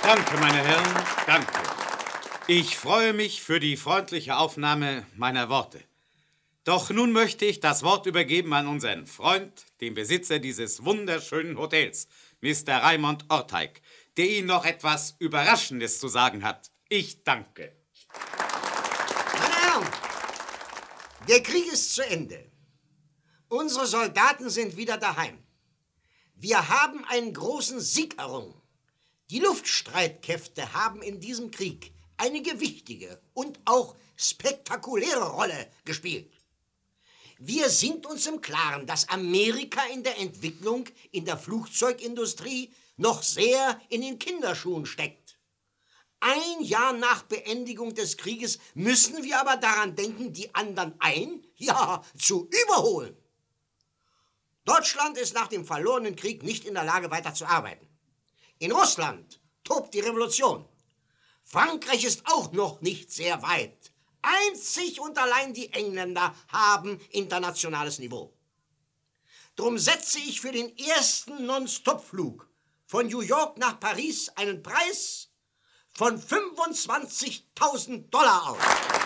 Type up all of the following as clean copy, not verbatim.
Danke, meine Herren, danke. Ich freue mich für die freundliche Aufnahme meiner Worte. Doch nun möchte ich das Wort übergeben an unseren Freund, den Besitzer dieses wunderschönen Hotels, Mr. Raymond Orteig, der Ihnen noch etwas Überraschendes zu sagen hat. Ich danke. Meine Herren, der Krieg ist zu Ende. Unsere Soldaten sind wieder daheim. Wir haben einen großen Sieg errungen. Die Luftstreitkräfte haben in diesem Krieg eine gewichtige und auch spektakuläre Rolle gespielt. Wir sind uns im Klaren, dass Amerika in der Entwicklung in der Flugzeugindustrie noch sehr in den Kinderschuhen steckt. Ein Jahr nach Beendigung des Krieges müssen wir aber daran denken, die anderen zu überholen. Deutschland ist nach dem verlorenen Krieg nicht in der Lage, weiter zu arbeiten. In Russland tobt die Revolution. Frankreich ist auch noch nicht sehr weit. Einzig und allein die Engländer haben internationales Niveau. Drum setze ich für den ersten Non-Stop-Flug von New York nach Paris einen Preis von $25.000 aus.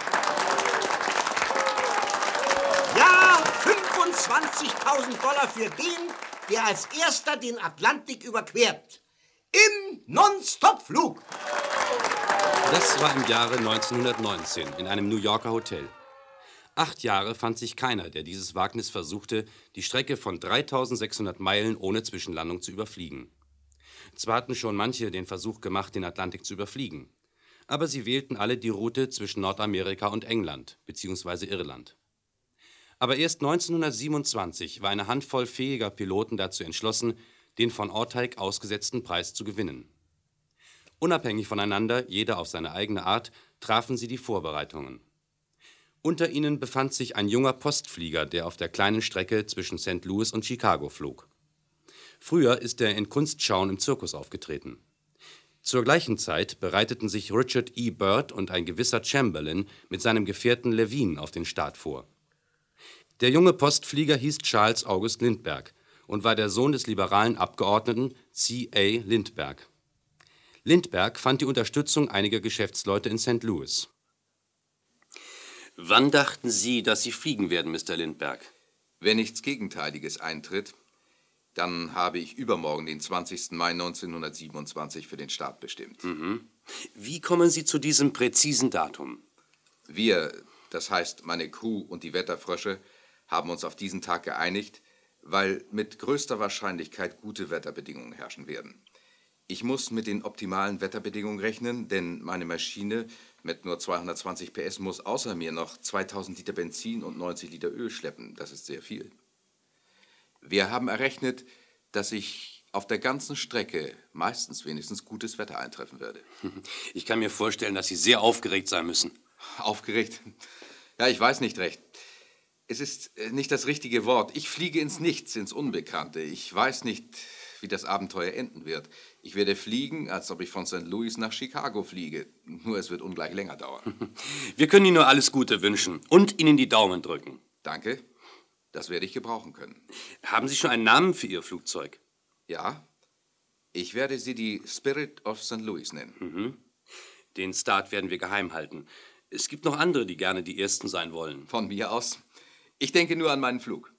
Ja, $25.000 für den, der als erster den Atlantik überquert. Im Non-Stop-Flug. Das war im Jahre 1919 in einem New Yorker Hotel. 8 Jahre fand sich keiner, der dieses Wagnis versuchte, die Strecke von 3600 Meilen ohne Zwischenlandung zu überfliegen. Zwar hatten schon manche den Versuch gemacht, den Atlantik zu überfliegen, aber sie wählten alle die Route zwischen Nordamerika und England bzw. Irland. Aber erst 1927 war eine Handvoll fähiger Piloten dazu entschlossen, den von Orteig ausgesetzten Preis zu gewinnen. Unabhängig voneinander, jeder auf seine eigene Art, trafen sie die Vorbereitungen. Unter ihnen befand sich ein junger Postflieger, der auf der kleinen Strecke zwischen St. Louis und Chicago flog. Früher ist er in Kunstschauen im Zirkus aufgetreten. Zur gleichen Zeit bereiteten sich Richard E. Byrd und ein gewisser Chamberlain mit seinem Gefährten Levine auf den Start vor. Der junge Postflieger hieß Charles August Lindbergh und war der Sohn des liberalen Abgeordneten C.A. Lindbergh. Lindbergh fand die Unterstützung einiger Geschäftsleute in St. Louis. Wann dachten Sie, dass Sie fliegen werden, Mr. Lindbergh? Wenn nichts Gegenteiliges eintritt, dann habe ich übermorgen, den 20. Mai 1927, für den Start bestimmt. Wie kommen Sie zu diesem präzisen Datum? Wir, das heißt meine Crew und die Wetterfrösche, haben uns auf diesen Tag geeinigt, weil mit größter Wahrscheinlichkeit gute Wetterbedingungen herrschen werden. Ich muss mit den optimalen Wetterbedingungen rechnen, denn meine Maschine mit nur 220 PS muss außer mir noch 2000 Liter Benzin und 90 Liter Öl schleppen. Das ist sehr viel. Wir haben errechnet, dass ich auf der ganzen Strecke meistens wenigstens gutes Wetter eintreffen werde. Ich kann mir vorstellen, dass Sie sehr aufgeregt sein müssen. Aufgeregt? Ja, ich weiß nicht recht. Es ist nicht das richtige Wort. Ich fliege ins Nichts, ins Unbekannte. Ich weiß nicht, wie das Abenteuer enden wird. Ich werde fliegen, als ob ich von St. Louis nach Chicago fliege. Nur es wird ungleich länger dauern. Wir können Ihnen nur alles Gute wünschen und Ihnen die Daumen drücken. Danke. Das werde ich gebrauchen können. Haben Sie schon einen Namen für Ihr Flugzeug? Ja. Ich werde sie die Spirit of St. Louis nennen. Den Start werden wir geheim halten. Es gibt noch andere, die gerne die Ersten sein wollen. Von mir aus. Ich denke nur an meinen Flug.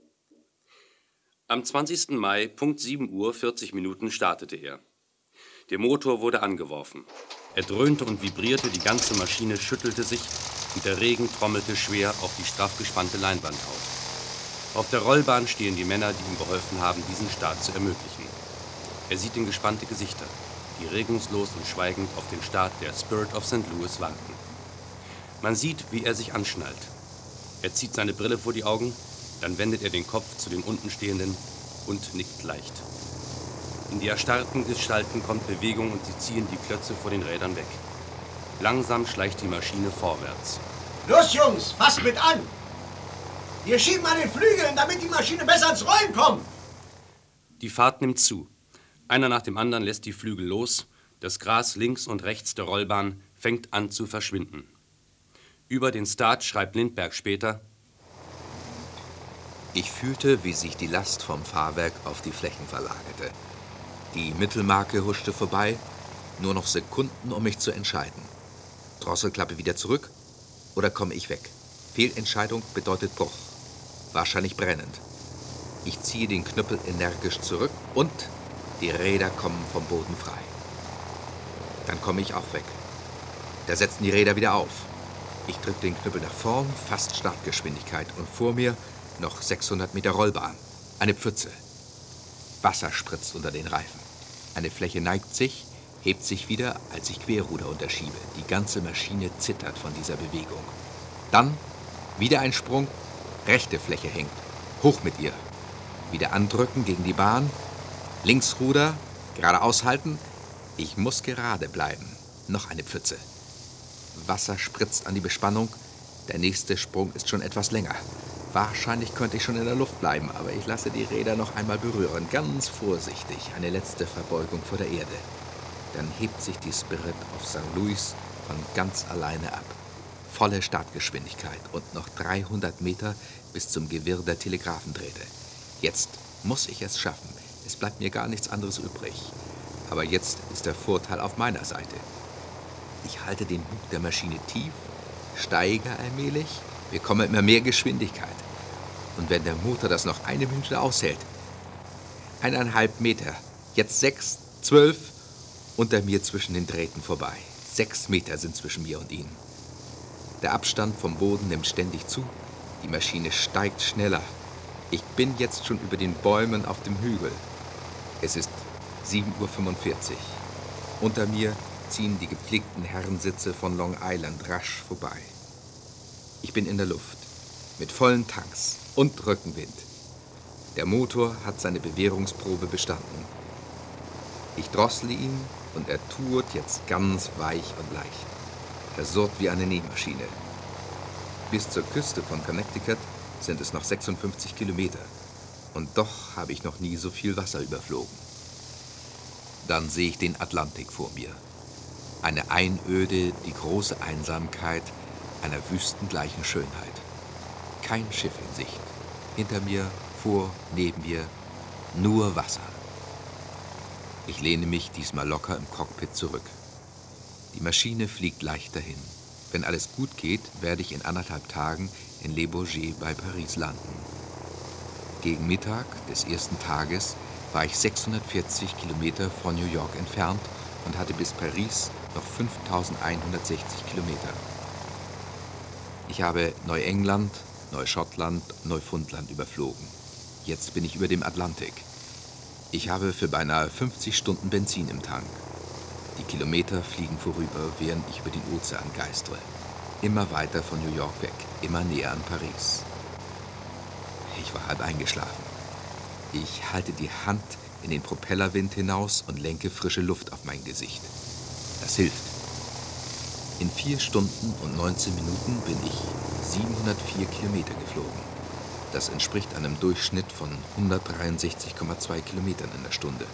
Am 20. Mai, Punkt 7 Uhr, 40 Minuten startete er. Der Motor wurde angeworfen. Er dröhnte und vibrierte, die ganze Maschine schüttelte sich und der Regen trommelte schwer auf die straff gespannte Leinwandhaut. Auf der Rollbahn stehen die Männer, die ihm geholfen haben, diesen Start zu ermöglichen. Er sieht in gespannte Gesichter, die regungslos und schweigend auf den Start der Spirit of St. Louis warten. Man sieht, wie er sich anschnallt. Er zieht seine Brille vor die Augen, dann wendet er den Kopf zu den unten Stehenden und nickt leicht. In die erstarrten Gestalten kommt Bewegung und sie ziehen die Klötze vor den Rädern weg. Langsam schleicht die Maschine vorwärts. Los, Jungs, fasst mit an! Wir schieben an den Flügeln, damit die Maschine besser ins Rollen kommt! Die Fahrt nimmt zu. Einer nach dem anderen lässt die Flügel los. Das Gras links und rechts der Rollbahn fängt an zu verschwinden. Über den Start schreibt Lindbergh später: Ich fühlte, wie sich die Last vom Fahrwerk auf die Flächen verlagerte. Die Mittelmarke huschte vorbei Nur noch Sekunden, um mich zu entscheiden. Drosselklappe wieder zurück oder komme ich weg? Fehlentscheidung bedeutet Bruch. Wahrscheinlich brennend. Ich ziehe den Knüppel energisch zurück und die Räder kommen vom Boden frei. Dann komme ich auch weg. Da setzen die Räder wieder auf. Ich drücke den Knüppel nach vorn, fast Startgeschwindigkeit. Und vor mir noch 600 Meter Rollbahn. Eine Pfütze. Wasser spritzt unter den Reifen. Eine Fläche neigt sich, hebt sich wieder, als ich Querruder unterschiebe. Die ganze Maschine zittert von dieser Bewegung. Dann wieder ein Sprung, rechte Fläche hängt. Hoch mit ihr. Wieder andrücken gegen die Bahn. Linksruder, geradeaus halten. Ich muss gerade bleiben. Noch eine Pfütze. Wasser spritzt an die Bespannung. Der nächste Sprung ist schon etwas länger. Wahrscheinlich könnte ich schon in der Luft bleiben, aber ich lasse die Räder noch einmal berühren. Ganz vorsichtig. Eine letzte Verbeugung vor der Erde. Dann hebt sich die Spirit auf St. Louis von ganz alleine ab. Volle Startgeschwindigkeit und noch 300 Meter bis zum Gewirr der Telegraphendrähte. Jetzt muss ich es schaffen. Es bleibt mir gar nichts anderes übrig. Aber jetzt ist der Vorteil auf meiner Seite. Ich halte den Bug der Maschine tief, steige allmählich, bekomme immer mehr Geschwindigkeit. Und wenn der Motor das noch eine Minute aushält, 1,5 Meter, jetzt 6, 12, unter mir zwischen den Drähten vorbei. 6 Meter sind zwischen mir und ihnen. Der Abstand vom Boden nimmt ständig zu, die Maschine steigt schneller. Ich bin jetzt schon über den Bäumen auf dem Hügel. Es ist 7:45 Uhr. Unter mir ziehen die gepflegten Herrensitze von Long Island rasch vorbei. Ich bin in der Luft, mit vollen Tanks und Rückenwind. Der Motor hat seine Bewährungsprobe bestanden. Ich drossle ihn und er tourt jetzt ganz weich und leicht. Er surrt wie eine Nähmaschine. Bis zur Küste von Connecticut sind es noch 56 Kilometer. Und doch habe ich noch nie so viel Wasser überflogen. Dann sehe ich den Atlantik vor mir. Eine Einöde, die große Einsamkeit einer wüstengleichen Schönheit. Kein Schiff in Sicht. Hinter mir, vor, neben mir, nur Wasser. Ich lehne mich diesmal locker im Cockpit zurück. Die Maschine fliegt leicht dahin. Wenn alles gut geht, werde ich in 1,5 Tagen in Le Bourget bei Paris landen. Gegen Mittag des ersten Tages war ich 640 Kilometer von New York entfernt und hatte bis Paris noch 5160 Kilometer. Ich habe Neuengland, Neuschottland, Neufundland überflogen. Jetzt bin ich über dem Atlantik. Ich habe für beinahe 50 Stunden Benzin im Tank. Die Kilometer fliegen vorüber, während ich über den Ozean geistere. Immer weiter von New York weg, immer näher an Paris. Ich war halb eingeschlafen. Ich halte die Hand in den Propellerwind hinaus und lenke frische Luft auf mein Gesicht. Das hilft. In 4 Stunden und 19 Minuten bin ich 704 Kilometer geflogen. Das entspricht einem Durchschnitt von 163,2 Kilometern in der Stunde.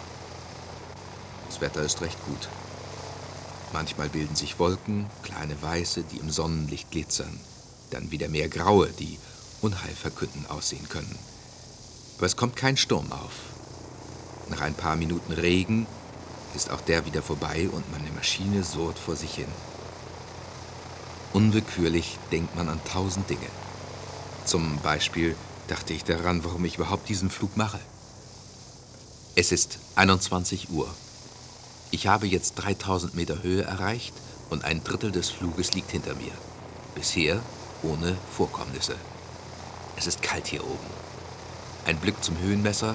Das Wetter ist recht gut. Manchmal bilden sich Wolken, kleine weiße, die im Sonnenlicht glitzern. Dann wieder mehr graue, die unheilverkündend aussehen können. Aber es kommt kein Sturm auf. Nach ein paar Minuten Regen ist auch der wieder vorbei und meine Maschine surrt vor sich hin. Unwillkürlich denkt man an 1000 Dinge. Zum Beispiel dachte ich daran, warum ich überhaupt diesen Flug mache. Es ist 21 Uhr. Ich habe jetzt 3000 Meter Höhe erreicht und 1/3 des Fluges liegt hinter mir. Bisher ohne Vorkommnisse. Es ist kalt hier oben. Ein Blick zum Höhenmesser,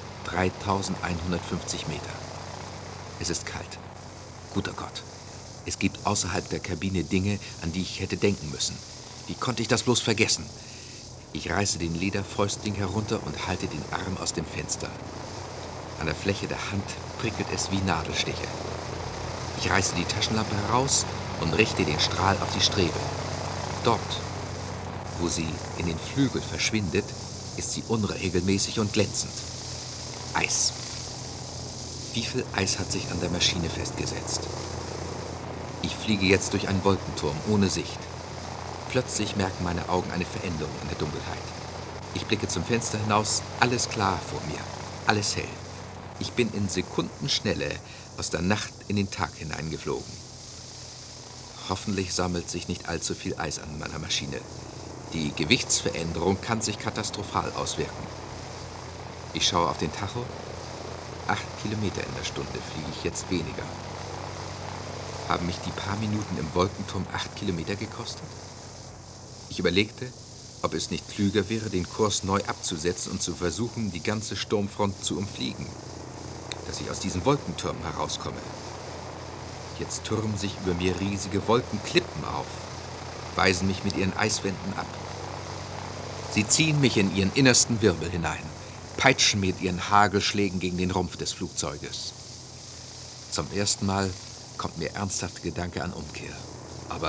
3150 Meter. Es ist kalt. Guter Gott. Es gibt außerhalb der Kabine Dinge, an die ich hätte denken müssen. Wie konnte ich das bloß vergessen? Ich reiße den Lederfäustling herunter und halte den Arm aus dem Fenster. An der Fläche der Hand prickelt es wie Nadelstiche. Ich reiße die Taschenlampe heraus und richte den Strahl auf die Strebe. Dort, wo sie in den Flügel verschwindet, ist sie unregelmäßig und glänzend. Eis. Wie viel Eis hat sich an der Maschine festgesetzt? Ich fliege jetzt durch einen Wolkenturm ohne Sicht. Plötzlich merken meine Augen eine Veränderung in der Dunkelheit. Ich blicke zum Fenster hinaus, alles klar vor mir, alles hell. Ich bin in Sekundenschnelle aus der Nacht in den Tag hineingeflogen. Hoffentlich sammelt sich nicht allzu viel Eis an meiner Maschine. Die Gewichtsveränderung kann sich katastrophal auswirken. Ich schaue auf den Tacho. 8 Kilometer in der Stunde fliege ich jetzt weniger. Haben mich die paar Minuten im Wolkenturm 8 Kilometer gekostet? Ich überlegte, ob es nicht klüger wäre, den Kurs neu abzusetzen und zu versuchen, die ganze Sturmfront zu umfliegen, dass ich aus diesen Wolkentürmen herauskomme. Jetzt türmen sich über mir riesige Wolkenklippen auf, weisen mich mit ihren Eiswänden ab. Sie ziehen mich in ihren innersten Wirbel hinein, peitschen mit ihren Hagelschlägen gegen den Rumpf des Flugzeuges. Zum ersten Mal kommt mir ernsthaft Gedanke an Umkehr. Aber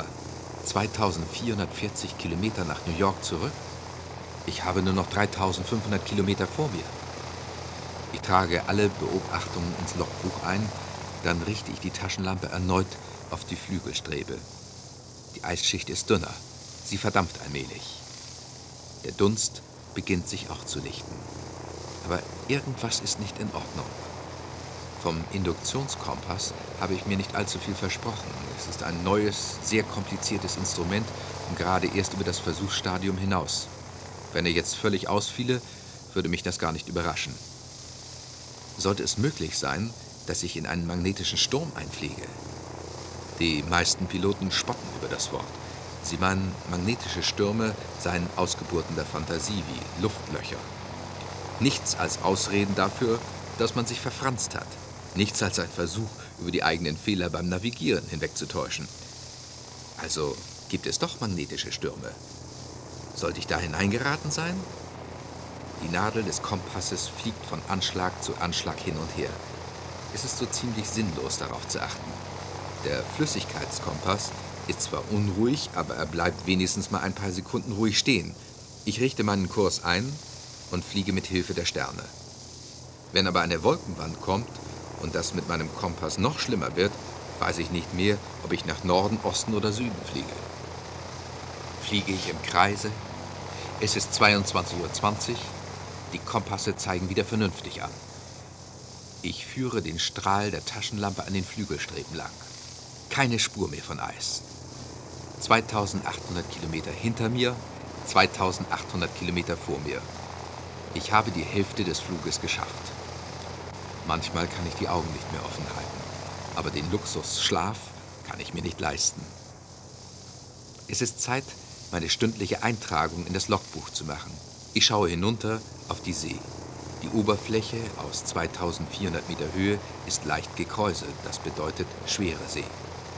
2440 Kilometer nach New York zurück? Ich habe nur noch 3500 Kilometer vor mir. Ich trage alle Beobachtungen ins Logbuch ein, dann richte ich die Taschenlampe erneut auf die Flügelstrebe. Die Eisschicht ist dünner, sie verdampft allmählich. Der Dunst beginnt sich auch zu lichten. Aber irgendwas ist nicht in Ordnung. Vom Induktionskompass habe ich mir nicht allzu viel versprochen. Es ist ein neues, sehr kompliziertes Instrument und gerade erst über das Versuchsstadium hinaus. Wenn er jetzt völlig ausfiele, würde mich das gar nicht überraschen. Sollte es möglich sein, dass ich in einen magnetischen Sturm einfliege? Die meisten Piloten spotten über das Wort. Sie meinen, magnetische Stürme seien Ausgeburten der Fantasie wie Luftlöcher. Nichts als Ausreden dafür, dass man sich verfranst hat. Nichts als ein Versuch, über die eigenen Fehler beim Navigieren hinwegzutäuschen. Also gibt es doch magnetische Stürme. Sollte ich da hineingeraten sein? Die Nadel des Kompasses fliegt von Anschlag zu Anschlag hin und her. Es ist so ziemlich sinnlos, darauf zu achten. Der Flüssigkeitskompass ist zwar unruhig, aber er bleibt wenigstens mal ein paar Sekunden ruhig stehen. Ich richte meinen Kurs ein und fliege mit Hilfe der Sterne. Wenn aber eine Wolkenwand kommt und das mit meinem Kompass noch schlimmer wird, weiß ich nicht mehr, ob ich nach Norden, Osten oder Süden fliege. Fliege ich im Kreise? Es ist 22:20 Uhr. Die Kompasse zeigen wieder vernünftig an. Ich führe den Strahl der Taschenlampe an den Flügelstreben lang. Keine Spur mehr von Eis. 2800 Kilometer hinter mir, 2800 Kilometer vor mir. Ich habe die Hälfte des Fluges geschafft. Manchmal kann ich die Augen nicht mehr offen halten, aber den Luxus Schlaf kann ich mir nicht leisten. Es ist Zeit, meine stündliche Eintragung in das Logbuch zu machen. Ich schaue hinunter auf die See. Die Oberfläche aus 2400 Meter Höhe ist leicht gekräuselt, das bedeutet schwere See.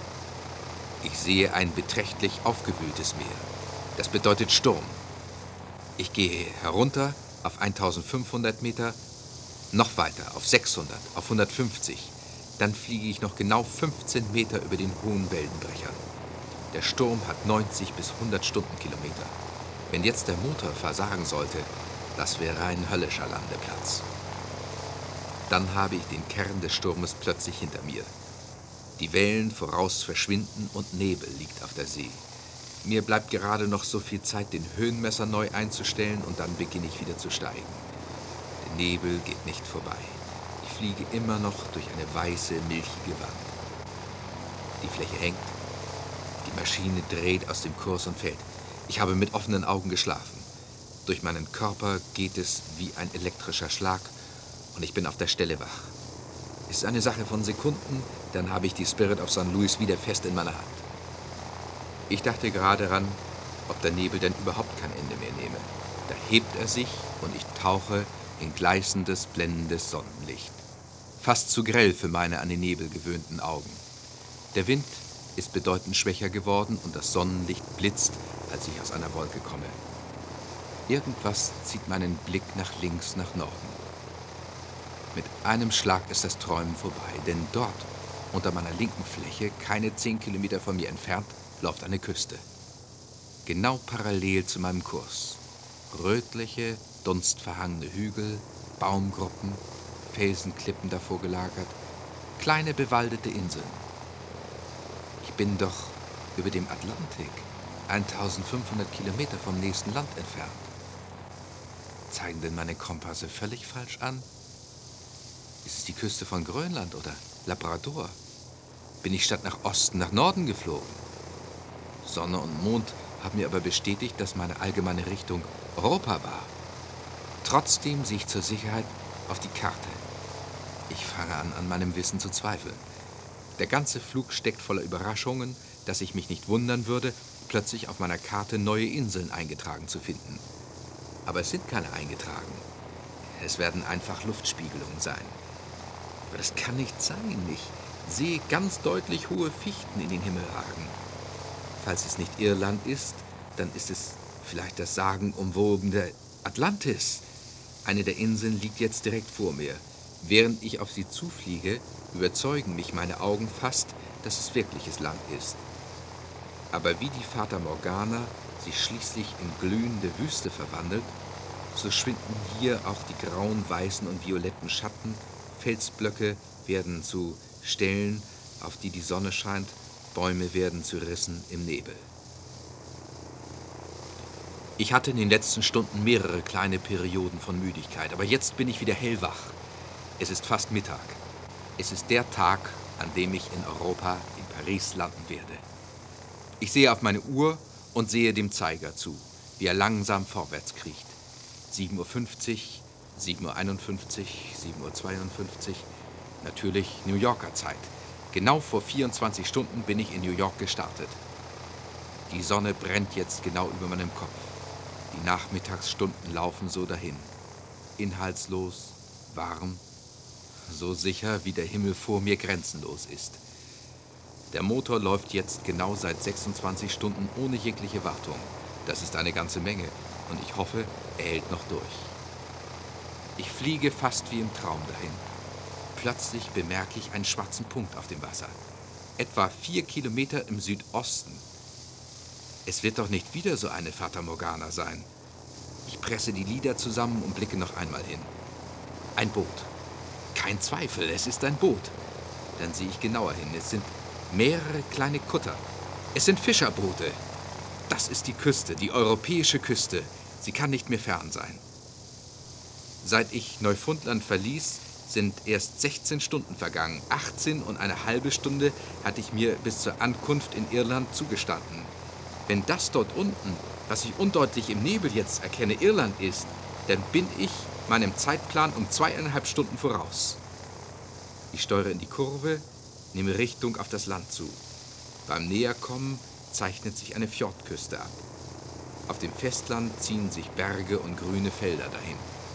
Ich sehe ein beträchtlich aufgewühltes Meer. Das bedeutet Sturm. Ich gehe herunter auf 1500 Meter, noch weiter auf 600, auf 150. Dann fliege ich noch genau 15 Meter über den hohen Wellenbrechern. Der Sturm hat 90 bis 100 Stundenkilometer. Wenn jetzt der Motor versagen sollte, das wäre ein höllischer Landeplatz. Dann habe ich den Kern des Sturmes plötzlich hinter mir. Die Wellen voraus verschwinden und Nebel liegt auf der See. Mir bleibt gerade noch so viel Zeit, den Höhenmesser neu einzustellen und dann beginne ich wieder zu steigen. Der Nebel geht nicht vorbei. Ich fliege immer noch durch eine weiße, milchige Wand. Die Fläche hängt. Die Maschine dreht aus dem Kurs und fällt. Ich habe mit offenen Augen geschlafen. Durch meinen Körper geht es wie ein elektrischer Schlag und ich bin auf der Stelle wach. Es ist eine Sache von Sekunden, dann habe ich die Spirit of St. Louis wieder fest in meiner Hand. Ich dachte gerade daran, ob der Nebel denn überhaupt kein Ende mehr nehme. Da hebt er sich und ich tauche in gleißendes, blendendes Sonnenlicht. Fast zu grell für meine an den Nebel gewöhnten Augen. Der Wind ist bedeutend schwächer geworden und das Sonnenlicht blitzt, als ich aus einer Wolke komme. Irgendwas zieht meinen Blick nach links, nach Norden. Mit einem Schlag ist das Träumen vorbei, denn dort, unter meiner linken Fläche, keine 10 Kilometer von mir entfernt, läuft eine Küste. Genau parallel zu meinem Kurs. Rötliche, dunstverhangene Hügel, Baumgruppen, Felsenklippen davor gelagert, kleine bewaldete Inseln. Ich bin doch über dem Atlantik, 1500 Kilometer vom nächsten Land entfernt. Zeigen denn meine Kompasse völlig falsch an? Ist es die Küste von Grönland oder Labrador? Bin ich statt nach Osten nach Norden geflogen? Sonne und Mond haben mir aber bestätigt, dass meine allgemeine Richtung Europa war. Trotzdem sehe ich zur Sicherheit auf die Karte. Ich fange an meinem Wissen zu zweifeln. Der ganze Flug steckt voller Überraschungen, dass ich mich nicht wundern würde, plötzlich auf meiner Karte neue Inseln eingetragen zu finden. Aber es sind keine eingetragen. Es werden einfach Luftspiegelungen sein. Aber das kann nicht sein. Ich sehe ganz deutlich hohe Fichten in den Himmel ragen. Falls es nicht Irland ist, dann ist es vielleicht das sagenumwobene Atlantis. Eine der Inseln liegt jetzt direkt vor mir. Während ich auf sie zufliege, überzeugen mich meine Augen fast, dass es wirkliches Land ist. Aber wie die Fata Morgana sich schließlich in glühende Wüste verwandelt, so schwinden hier auch die grauen, weißen und violetten Schatten. Felsblöcke werden zu Stellen, auf die die Sonne scheint. Bäume werden zu Rissen im Nebel. Ich hatte in den letzten Stunden mehrere kleine Perioden von Müdigkeit, aber jetzt bin ich wieder hellwach. Es ist fast Mittag. Es ist der Tag, an dem ich in Europa, in Paris, landen werde. Ich sehe auf meine Uhr und sehe dem Zeiger zu, wie er langsam vorwärts kriecht. 7:50 Uhr, 7:51 Uhr, 7:52 Uhr. Natürlich New Yorker Zeit. Genau vor 24 Stunden bin ich in New York gestartet. Die Sonne brennt jetzt genau über meinem Kopf. Die Nachmittagsstunden laufen so dahin. Inhaltslos, warm, so sicher, wie der Himmel vor mir grenzenlos ist. Der Motor läuft jetzt genau seit 26 Stunden ohne jegliche Wartung. Das ist eine ganze Menge und ich hoffe, er hält noch durch. Ich fliege fast wie im Traum dahin. Plötzlich bemerke ich einen schwarzen Punkt auf dem Wasser. Etwa 4 Kilometer im Südosten. Es wird doch nicht wieder so eine Fata Morgana sein. Ich presse die Lider zusammen und blicke noch einmal hin. Ein Boot. Kein Zweifel, es ist ein Boot. Dann sehe ich genauer hin. Es sind mehrere kleine Kutter. Es sind Fischerboote. Das ist die Küste, die europäische Küste. Sie kann nicht mehr fern sein. Seit ich Neufundland verließ, sind erst 16 Stunden vergangen. 18,5 Stunden hatte ich mir bis zur Ankunft in Irland zugestanden. Wenn das dort unten, was ich undeutlich im Nebel jetzt erkenne, Irland ist, dann bin ich meinem Zeitplan um 2,5 Stunden voraus. Ich steuere in die Kurve, nehme Richtung auf das Land zu. Beim Näherkommen zeichnet sich eine Fjordküste ab. Auf dem Festland ziehen sich Berge und grüne Felder dahin.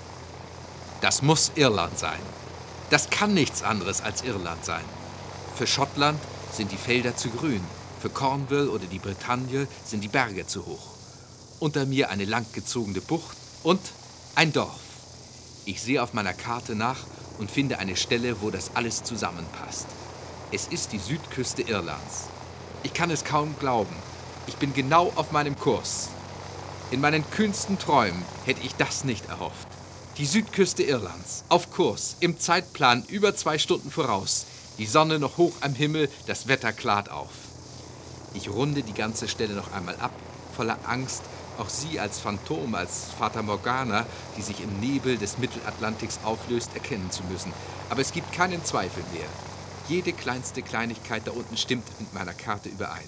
Das muss Irland sein. Das kann nichts anderes als Irland sein. Für Schottland sind die Felder zu grün. Für Cornwall oder die Bretagne sind die Berge zu hoch. Unter mir eine langgezogene Bucht und ein Dorf. Ich sehe auf meiner Karte nach und finde eine Stelle, wo das alles zusammenpasst. Es ist die Südküste Irlands. Ich kann es kaum glauben. Ich bin genau auf meinem Kurs. In meinen kühnsten Träumen hätte ich das nicht erhofft. Die Südküste Irlands, auf Kurs, im Zeitplan über 2 Stunden voraus. Die Sonne noch hoch am Himmel, das Wetter klart auf. Ich runde die ganze Stelle noch einmal ab, voller Angst, auch sie als Phantom, als Fata Morgana, die sich im Nebel des Mittelatlantiks auflöst, erkennen zu müssen. Aber es gibt keinen Zweifel mehr. Jede kleinste Kleinigkeit da unten stimmt mit meiner Karte überein.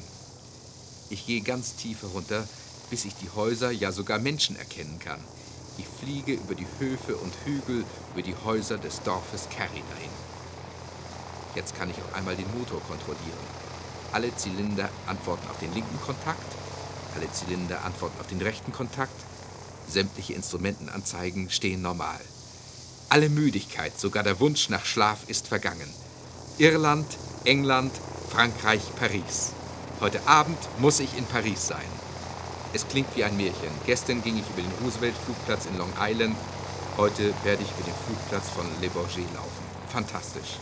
Ich gehe ganz tief herunter, bis ich die Häuser, ja sogar Menschen erkennen kann. Ich fliege über die Höfe und Hügel, über die Häuser des Dorfes Kerry dahin. Jetzt kann ich auch einmal den Motor kontrollieren. Alle Zylinder antworten auf den linken Kontakt, alle Zylinder antworten auf den rechten Kontakt. Sämtliche Instrumentenanzeigen stehen normal. Alle Müdigkeit, sogar der Wunsch nach Schlaf ist vergangen. Irland, England, Frankreich, Paris. Heute Abend muss ich in Paris sein. Es klingt wie ein Märchen. Gestern ging ich über den Roosevelt-Flugplatz in Long Island. Heute werde ich über den Flugplatz von Le Bourget laufen. Fantastisch.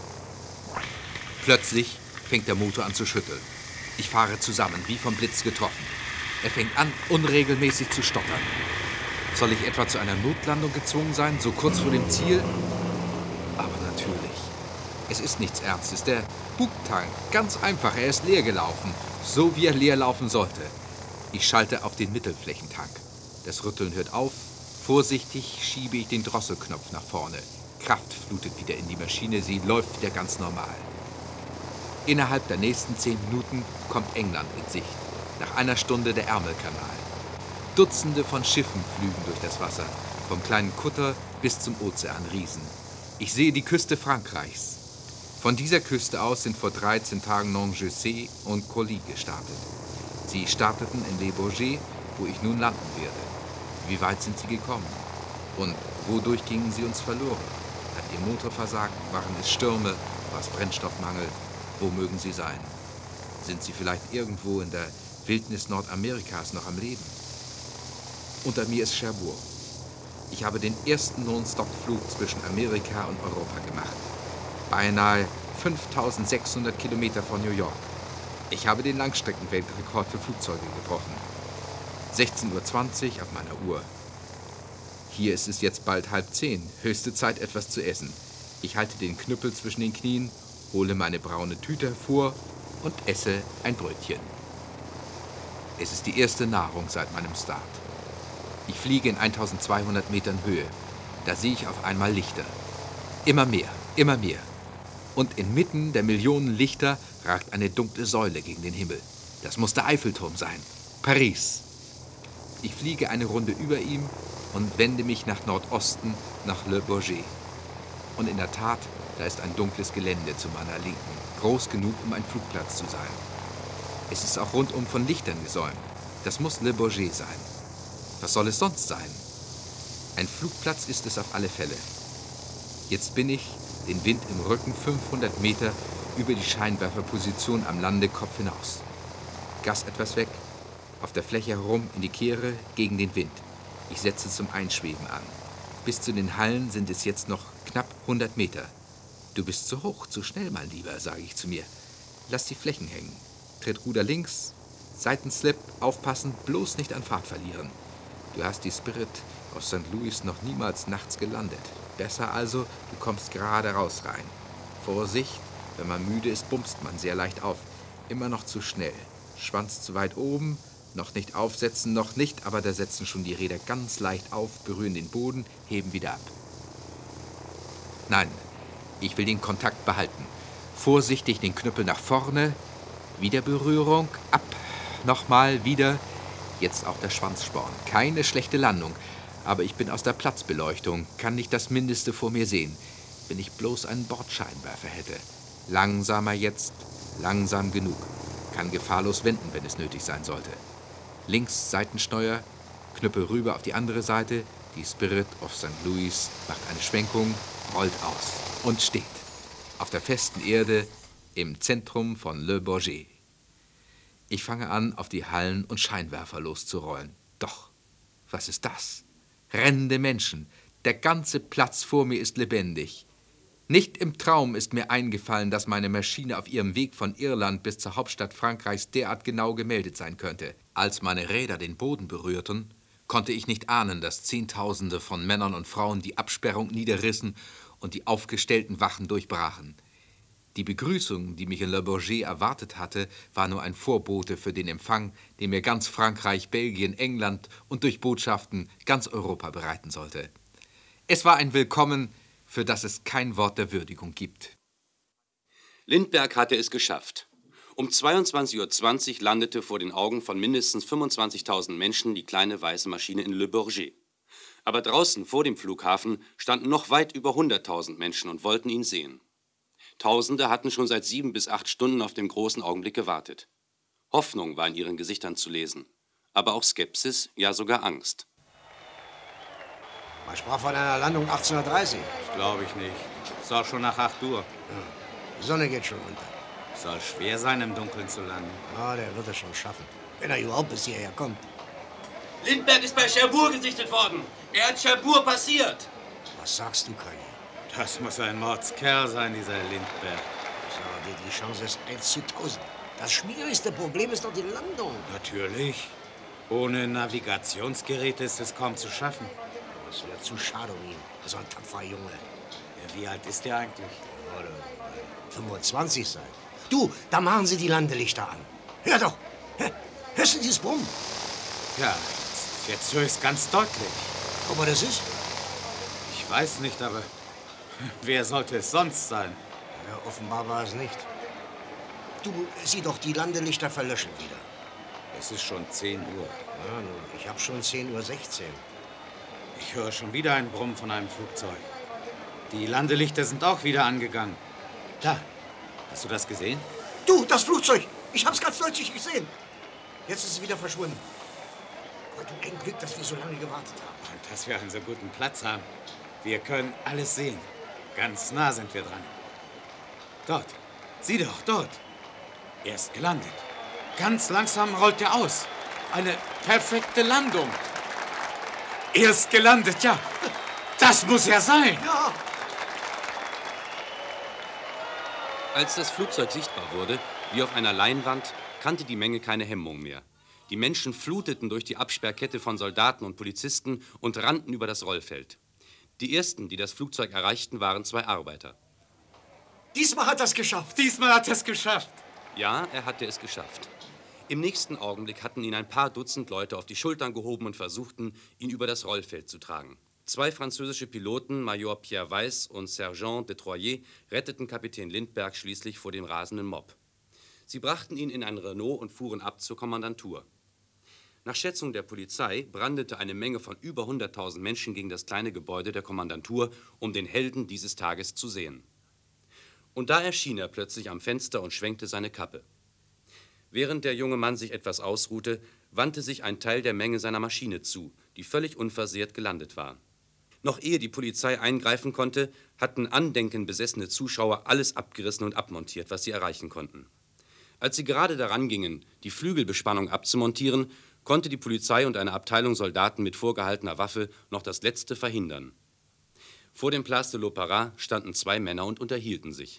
Plötzlich fängt der Motor an zu schütteln. Ich fahre zusammen, wie vom Blitz getroffen. Er fängt an, unregelmäßig zu stottern. Soll ich etwa zu einer Notlandung gezwungen sein, so kurz vor dem Ziel? Aber natürlich. Es ist nichts Ernstes. Der Bugtank, ganz einfach, er ist leer gelaufen. So wie er leer laufen sollte. Ich schalte auf den Mittelflächentank. Das Rütteln hört auf. Vorsichtig schiebe ich den Drosselknopf nach vorne. Kraft flutet wieder in die Maschine, sie läuft wieder ganz normal. Innerhalb der nächsten 10 Minuten kommt England in Sicht. Nach einer Stunde der Ärmelkanal. Dutzende von Schiffen flügen durch das Wasser, vom kleinen Kutter bis zum Ozeanriesen. Ich sehe die Küste Frankreichs. Von dieser Küste aus sind vor 13 Tagen Nangis und Colli gestartet. Sie starteten in Le Bourget, wo ich nun landen werde. Wie weit sind sie gekommen? Und wodurch gingen sie uns verloren? Hat ihr Motor versagt? Waren es Stürme? War es Brennstoffmangel? Wo mögen sie sein? Sind sie vielleicht irgendwo in der Wildnis Nordamerikas noch am Leben? Unter mir ist Cherbourg. Ich habe den ersten Non-Stop-Flug zwischen Amerika und Europa gemacht. Beinahe 5600 Kilometer von New York. Ich habe den Langstreckenweltrekord für Flugzeuge gebrochen. 16:20 Uhr auf meiner Uhr. Hier ist es jetzt bald 9:30. Höchste Zeit, etwas zu essen. Ich halte den Knüppel zwischen den Knien, hole meine braune Tüte hervor und esse ein Brötchen. Es ist die erste Nahrung seit meinem Start. Ich fliege in 1200 Metern Höhe. Da sehe ich auf einmal Lichter. Immer mehr, immer mehr. Und inmitten der Millionen Lichter ragt eine dunkle Säule gegen den Himmel. Das muss der Eiffelturm sein. Paris. Ich fliege eine Runde über ihm und wende mich nach Nordosten, nach Le Bourget. Und in der Tat, da ist ein dunkles Gelände zu meiner Linken, groß genug, um ein Flugplatz zu sein. Es ist auch rundum von Lichtern gesäumt. Das muss Le Bourget sein. Was soll es sonst sein? Ein Flugplatz ist es auf alle Fälle. Jetzt bin ich, den Wind im Rücken, 500 Meter über die Scheinwerferposition am Landekopf hinaus. Gas etwas weg, auf der Fläche herum in die Kehre gegen den Wind. Ich setze zum Einschweben an. Bis zu den Hallen sind es jetzt noch knapp 100 Meter. Du bist zu hoch, zu schnell, mein Lieber, sage ich zu mir. Lass die Flächen hängen. Tritt Ruder links, Seitenslip, aufpassen, bloß nicht an Fahrt verlieren. Du hast die Spirit aus St. Louis noch niemals nachts gelandet. Besser also, du kommst gerade raus rein. Vorsicht, wenn man müde ist, bumst man sehr leicht auf. Immer noch zu schnell. Schwanz zu weit oben, noch nicht aufsetzen, noch nicht, aber da setzen schon die Räder ganz leicht auf, berühren den Boden, heben wieder ab. Nein, ich will den Kontakt behalten. Vorsichtig den Knüppel nach vorne, wieder Berührung, ab, nochmal, wieder. Jetzt auch der Schwanzsporn. Keine schlechte Landung, aber ich bin aus der Platzbeleuchtung, kann nicht das Mindeste vor mir sehen, wenn ich bloß einen Bordscheinwerfer hätte. Langsamer jetzt, langsam genug. Kann gefahrlos wenden, wenn es nötig sein sollte. Links Seitensteuer, Knüppel rüber auf die andere Seite. Die Spirit of St. Louis macht eine Schwenkung, rollt aus und steht. Auf der festen Erde im Zentrum von Le Bourget. Ich fange an, auf die Hallen und Scheinwerfer loszurollen. Doch, was ist das? Rennende Menschen. Der ganze Platz vor mir ist lebendig. Nicht im Traum ist mir eingefallen, dass meine Maschine auf ihrem Weg von Irland bis zur Hauptstadt Frankreichs derart genau gemeldet sein könnte. Als meine Räder den Boden berührten, konnte ich nicht ahnen, dass Zehntausende von Männern und Frauen die Absperrung niederrissen und die aufgestellten Wachen durchbrachen. Die Begrüßung, die mich in Le Bourget erwartet hatte, war nur ein Vorbote für den Empfang, den mir ganz Frankreich, Belgien, England und durch Botschaften ganz Europa bereiten sollte. Es war ein Willkommen, für das es kein Wort der Würdigung gibt. Lindbergh hatte es geschafft. Um 22:20 Uhr landete vor den Augen von mindestens 25.000 Menschen die kleine weiße Maschine in Le Bourget. Aber draußen vor dem Flughafen standen noch weit über 100.000 Menschen und wollten ihn sehen. Tausende hatten schon seit 7 bis 8 Stunden auf den großen Augenblick gewartet. Hoffnung war in ihren Gesichtern zu lesen, aber auch Skepsis, ja sogar Angst. Man sprach von einer Landung 18:30 Uhr. Das glaube ich nicht. Es ist auch schon nach 8 Uhr. Die Sonne geht schon unter. Es soll schwer sein, im Dunkeln zu landen. Ja, der wird es schon schaffen, wenn er überhaupt bis hierher kommt. Lindbergh ist bei Cherbourg gesichtet worden. Er hat Cherbourg passiert. Was sagst du, Kali? Das muss ein Mordskerl sein, dieser Lindbergh. Ich sage dir, die Chance ist 1:1000. Das schwierigste Problem ist doch die Landung. Natürlich. Ohne Navigationsgerät ist es kaum zu schaffen. Das wäre zu schade um ihn. So ein tapferer Junge. Ja, wie alt ist der eigentlich? Oder 25 sein. Du, da machen sie die Landelichter an. Hör doch. Hörst du dieses Brummen? Ja, jetzt höre ich es ganz deutlich. Aber das ist? Ich weiß nicht, aber Wer sollte es sonst sein? Ja, offenbar war es nicht. Du, sieh doch, die Landelichter verlöschen wieder. Es ist schon 10 Uhr. Ja, nun, ich hab schon 10:16 Uhr. Ich höre schon wieder ein Brummen von einem Flugzeug. Die Landelichter sind auch wieder angegangen. Da, hast du das gesehen? Du, das Flugzeug! Ich hab's ganz deutlich gesehen. Jetzt ist es wieder verschwunden. Aber du, ein Glück, dass wir so lange gewartet haben. Und dass wir einen so guten Platz haben. Wir können alles sehen. Ganz nah sind wir dran. Dort, sieh doch, dort. Er ist gelandet. Ganz langsam rollt er aus. Eine perfekte Landung. Er ist gelandet, ja. Das muss er sein. Ja, Als das Flugzeug sichtbar wurde, wie auf einer Leinwand, kannte die Menge keine Hemmung mehr. Die Menschen fluteten durch die Absperrkette von Soldaten und Polizisten und rannten über das Rollfeld. Die ersten, die das Flugzeug erreichten, waren 2 Arbeiter. diesmal hat er es geschafft. Diesmal hat er es geschafft. Ja, er hatte es geschafft. Im nächsten Augenblick hatten ihn ein paar Dutzend Leute auf die Schultern gehoben und versuchten, ihn über das Rollfeld zu tragen. 2 französische Piloten, Major Pierre Weiss und Sergent de Troyer, retteten Kapitän Lindbergh schließlich vor dem rasenden Mob. Sie brachten ihn in ein Renault und fuhren ab zur Kommandantur. Nach Schätzung der Polizei brandete eine Menge von über 100.000 Menschen gegen das kleine Gebäude der Kommandantur, um den Helden dieses Tages zu sehen. Und da erschien er plötzlich am Fenster und schwenkte seine Kappe. Während der junge Mann sich etwas ausruhte, wandte sich ein Teil der Menge seiner Maschine zu, die völlig unversehrt gelandet war. Noch ehe die Polizei eingreifen konnte, hatten andenkenbesessene Zuschauer alles abgerissen und abmontiert, was sie erreichen konnten. Als sie gerade daran gingen, die Flügelbespannung abzumontieren, konnte die Polizei und eine Abteilung Soldaten mit vorgehaltener Waffe noch das Letzte verhindern. Vor dem Place de l'Opéra standen 2 Männer und unterhielten sich.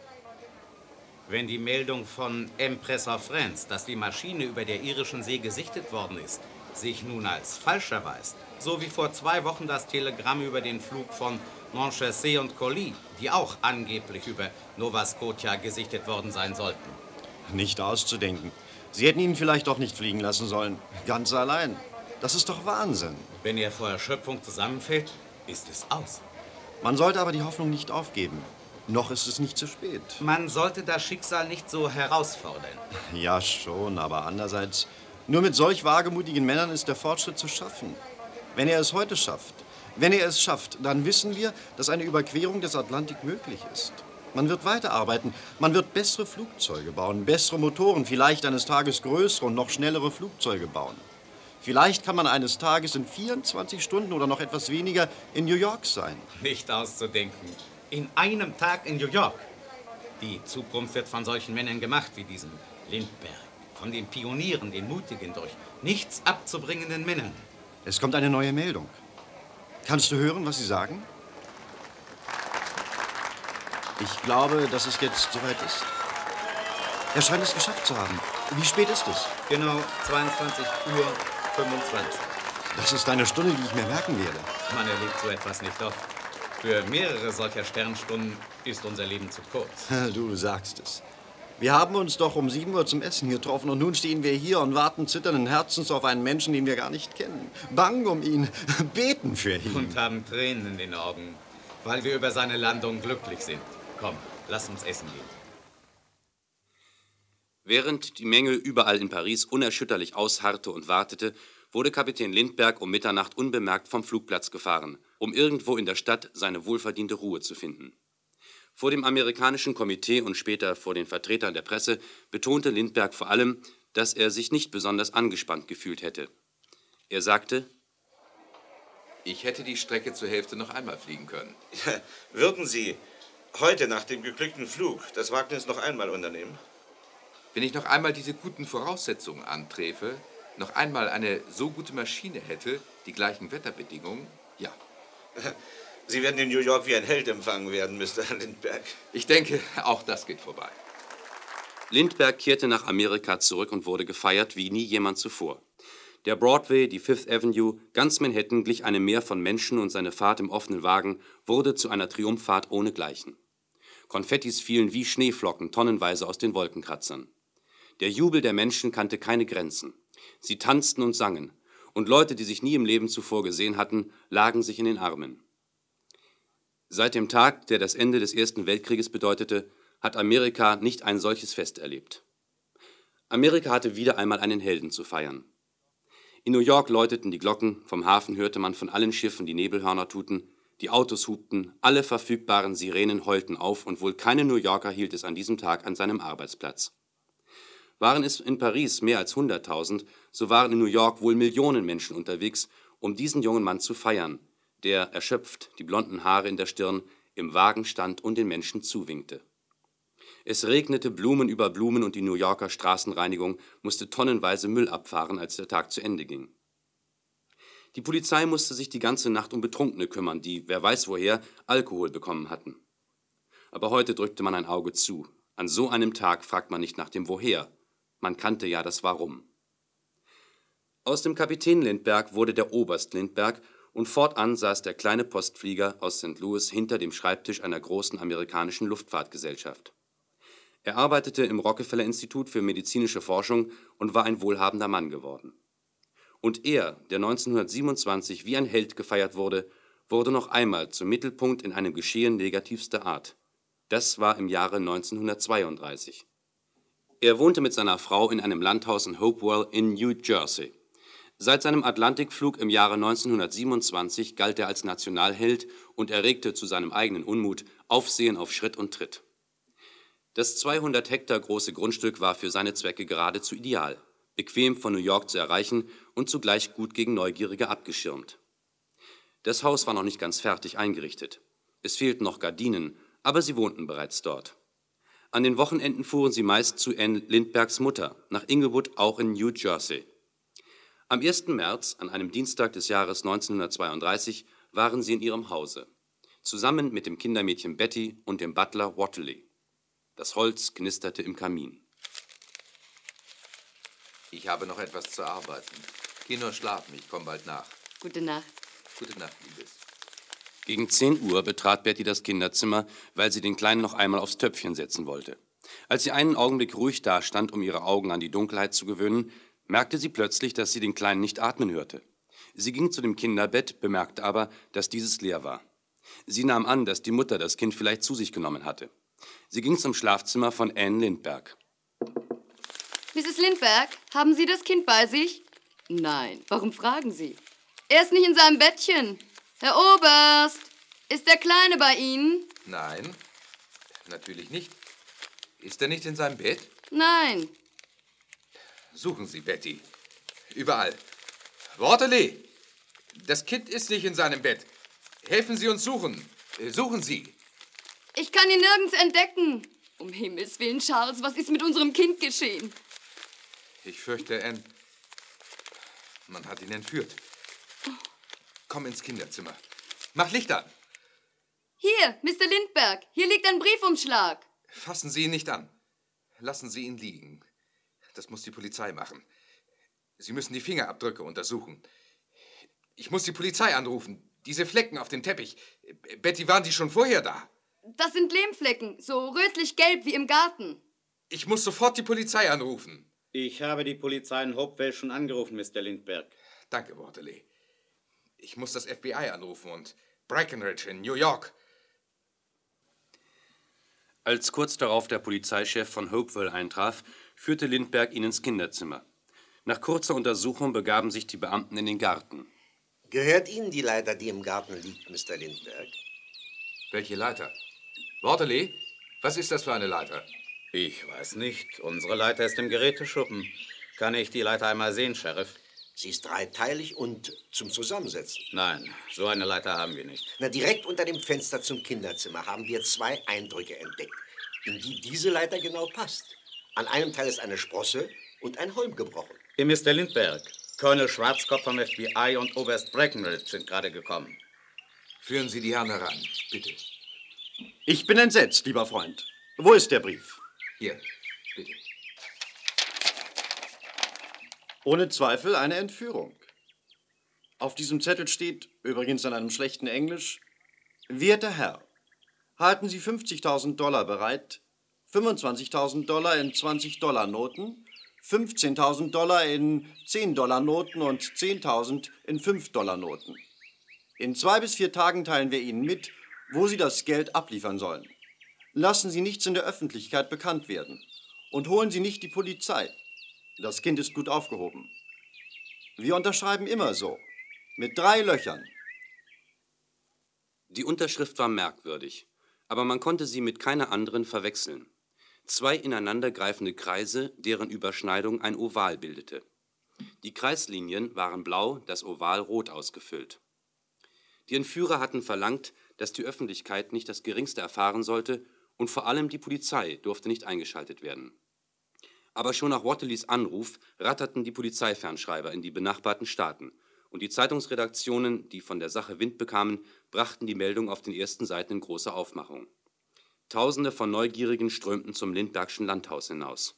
Wenn die Meldung von Empress of France, dass die Maschine über der irischen See gesichtet worden ist, sich nun als falsch erweist, so wie vor 2 Wochen das Telegramm über den Flug von Montchaussee und Colly, die auch angeblich über Nova Scotia gesichtet worden sein sollten. Nicht auszudenken. Sie hätten ihn vielleicht doch nicht fliegen lassen sollen. Ganz allein. Das ist doch Wahnsinn. Wenn er vor Erschöpfung zusammenfällt, ist es aus. Man sollte aber die Hoffnung nicht aufgeben. Noch ist es nicht zu spät. Man sollte das Schicksal nicht so herausfordern. Ja, schon, aber andererseits, nur mit solch wagemutigen Männern ist der Fortschritt zu schaffen. Wenn er es heute schafft, dann wissen wir, dass eine Überquerung des Atlantik möglich ist. Man wird weiterarbeiten, man wird bessere Flugzeuge bauen, bessere Motoren, vielleicht eines Tages größere und noch schnellere Flugzeuge bauen. Vielleicht kann man eines Tages in 24 Stunden oder noch etwas weniger in New York sein. Nicht auszudenken. In einem Tag in New York. Die Zukunft wird von solchen Männern gemacht wie diesem Lindbergh. Von den Pionieren, den mutigen, durch nichts abzubringenden Männern. Es kommt eine neue Meldung. Kannst du hören, was sie sagen? Ich glaube, dass es jetzt soweit ist. Er scheint es geschafft zu haben. Wie spät ist es? Genau 22:25 Uhr. Das ist eine Stunde, die ich mir merken werde. Man erlebt so etwas nicht oft. Für mehrere solcher Sternstunden ist unser Leben zu kurz. Du sagst es. Wir haben uns doch um 7 Uhr zum Essen getroffen und nun stehen wir hier und warten zitternden Herzens auf einen Menschen, den wir gar nicht kennen. Bangen um ihn, beten für ihn. Und haben Tränen in den Augen, weil wir über seine Landung glücklich sind. Komm, lass uns essen gehen. Während die Menge überall in Paris unerschütterlich ausharrte und wartete, wurde Kapitän Lindbergh um Mitternacht unbemerkt vom Flugplatz gefahren, um irgendwo in der Stadt seine wohlverdiente Ruhe zu finden. Vor dem amerikanischen Komitee und später vor den Vertretern der Presse betonte Lindbergh vor allem, dass er sich nicht besonders angespannt gefühlt hätte. Er sagte: Ich hätte die Strecke zur Hälfte noch einmal fliegen können. Würden Sie heute nach dem geglückten Flug das Wagnis noch einmal unternehmen? Wenn ich noch einmal diese guten Voraussetzungen anträfe, noch einmal eine so gute Maschine hätte, die gleichen Wetterbedingungen, ja. Sie werden in New York wie ein Held empfangen werden, Mr. Lindbergh. Ich denke, auch das geht vorbei. Lindbergh kehrte nach Amerika zurück und wurde gefeiert wie nie jemand zuvor. Der Broadway, die Fifth Avenue, ganz Manhattan glich einem Meer von Menschen und seine Fahrt im offenen Wagen wurde zu einer Triumphfahrt ohnegleichen. Konfettis fielen wie Schneeflocken tonnenweise aus den Wolkenkratzern. Der Jubel der Menschen kannte keine Grenzen. Sie tanzten und sangen, und Leute, die sich nie im Leben zuvor gesehen hatten, lagen sich in den Armen. Seit dem Tag, der das Ende des Ersten Weltkrieges bedeutete, hat Amerika nicht ein solches Fest erlebt. Amerika hatte wieder einmal einen Helden zu feiern. In New York läuteten die Glocken, vom Hafen hörte man von allen Schiffen die Nebelhörner tuten, die Autos hupten, alle verfügbaren Sirenen heulten auf und wohl kein New Yorker hielt es an diesem Tag an seinem Arbeitsplatz. Waren es in Paris mehr als 100.000, so waren in New York wohl Millionen Menschen unterwegs, um diesen jungen Mann zu feiern, der, erschöpft, die blonden Haare in der Stirn, im Wagen stand und den Menschen zuwinkte. Es regnete Blumen über Blumen und die New Yorker Straßenreinigung musste tonnenweise Müll abfahren, als der Tag zu Ende ging. Die Polizei musste sich die ganze Nacht um Betrunkene kümmern, die, wer weiß woher, Alkohol bekommen hatten. Aber heute drückte man ein Auge zu. An so einem Tag fragt man nicht nach dem Woher. Man kannte ja das Warum. Aus dem Kapitän Lindbergh wurde der Oberst Lindbergh und fortan saß der kleine Postflieger aus St. Louis hinter dem Schreibtisch einer großen amerikanischen Luftfahrtgesellschaft. Er arbeitete im Rockefeller-Institut für medizinische Forschung und war ein wohlhabender Mann geworden. Und er, der 1927 wie ein Held gefeiert wurde, wurde noch einmal zum Mittelpunkt in einem Geschehen negativster Art. Das war im Jahre 1932. Er wohnte mit seiner Frau in einem Landhaus in Hopewell in New Jersey. Seit seinem Atlantikflug im Jahre 1927 galt er als Nationalheld und erregte zu seinem eigenen Unmut Aufsehen auf Schritt und Tritt. Das 200 Hektar große Grundstück war für seine Zwecke geradezu ideal, bequem von New York zu erreichen und zugleich gut gegen Neugierige abgeschirmt. Das Haus war noch nicht ganz fertig eingerichtet. Es fehlten noch Gardinen, aber sie wohnten bereits dort. An den Wochenenden fuhren sie meist zu Anne Lindberghs Mutter, nach Inglewood, auch in New Jersey. Am 1. März, an einem Dienstag des Jahres 1932, waren sie in ihrem Hause, zusammen mit dem Kindermädchen Betty und dem Butler Watterly. Das Holz knisterte im Kamin. Ich habe noch etwas zu arbeiten. Geh nur schlafen, ich komme bald nach. Gute Nacht. Gute Nacht, Liebes. Gegen 10 Uhr betrat Betty das Kinderzimmer, weil sie den Kleinen noch einmal aufs Töpfchen setzen wollte. Als sie einen Augenblick ruhig dastand, um ihre Augen an die Dunkelheit zu gewöhnen, merkte sie plötzlich, dass sie den Kleinen nicht atmen hörte. Sie ging zu dem Kinderbett, bemerkte aber, dass dieses leer war. Sie nahm an, dass die Mutter das Kind vielleicht zu sich genommen hatte. Sie ging zum Schlafzimmer von Anne Lindbergh. Mrs. Lindbergh, haben Sie das Kind bei sich? Nein. Warum fragen Sie? Er ist nicht in seinem Bettchen. Herr Oberst, ist der Kleine bei Ihnen? Nein, natürlich nicht. Ist er nicht in seinem Bett? Nein. Suchen Sie, Betty. Überall. Watterly, das Kind ist nicht in seinem Bett. Helfen Sie uns suchen. Suchen Sie. Ich kann ihn nirgends entdecken. Um Himmels Willen, Charles, was ist mit unserem Kind geschehen? Ich fürchte, Anne, man hat ihn entführt. Komm ins Kinderzimmer. Mach Licht an. Hier, Mr. Lindbergh, hier liegt ein Briefumschlag. Fassen Sie ihn nicht an. Lassen Sie ihn liegen. Das muss die Polizei machen. Sie müssen die Fingerabdrücke untersuchen. Ich muss die Polizei anrufen. Diese Flecken auf dem Teppich. Betty, waren die schon vorher da? Das sind Lehmflecken, so rötlich-gelb wie im Garten. Ich muss sofort die Polizei anrufen. Ich habe die Polizei in Hopewell schon angerufen, Mr. Lindbergh. Danke, Watterly. Ich muss das FBI anrufen und Breckenridge in New York. Als kurz darauf der Polizeichef von Hopewell eintraf, führte Lindbergh ihn ins Kinderzimmer. Nach kurzer Untersuchung begaben sich die Beamten in den Garten. Gehört Ihnen die Leiter, die im Garten liegt, Mr. Lindbergh? Welche Leiter? Watterly, was ist das für eine Leiter? Ich weiß nicht. Unsere Leiter ist im Geräteschuppen. Kann ich die Leiter einmal sehen, Sheriff? Sie ist dreiteilig und zum Zusammensetzen. Nein, so eine Leiter haben wir nicht. Na, direkt unter dem Fenster zum Kinderzimmer haben wir 2 Eindrücke entdeckt, in die diese Leiter genau passt. An einem Teil ist eine Sprosse und ein Holm gebrochen. Mr. Lindbergh, Colonel Schwarzkopf vom FBI und Oberst Breckenridge sind gerade gekommen. Führen Sie die Herren heran, bitte. Ich bin entsetzt, lieber Freund. Wo ist der Brief? Hier, bitte. Ohne Zweifel eine Entführung. Auf diesem Zettel steht, übrigens in einem schlechten Englisch, werter Herr, halten Sie $50.000 bereit, $25.000 in $20-Noten, $15.000 in $10-Noten und $10.000 in $5-Noten. In 2 bis 4 Tagen teilen wir Ihnen mit, wo Sie das Geld abliefern sollen. Lassen Sie nichts in der Öffentlichkeit bekannt werden. Und holen Sie nicht die Polizei. Das Kind ist gut aufgehoben. Wir unterschreiben immer so. Mit 3 Löchern. Die Unterschrift war merkwürdig, aber man konnte sie mit keiner anderen verwechseln. 2 ineinandergreifende Kreise, deren Überschneidung ein Oval bildete. Die Kreislinien waren blau, das Oval rot ausgefüllt. Die Entführer hatten verlangt, dass die Öffentlichkeit nicht das Geringste erfahren sollte und vor allem die Polizei durfte nicht eingeschaltet werden. Aber schon nach Watterlys Anruf ratterten die Polizeifernschreiber in die benachbarten Staaten und die Zeitungsredaktionen, die von der Sache Wind bekamen, brachten die Meldung auf den ersten Seiten in großer Aufmachung. Tausende von Neugierigen strömten zum Lindberghschen Landhaus hinaus.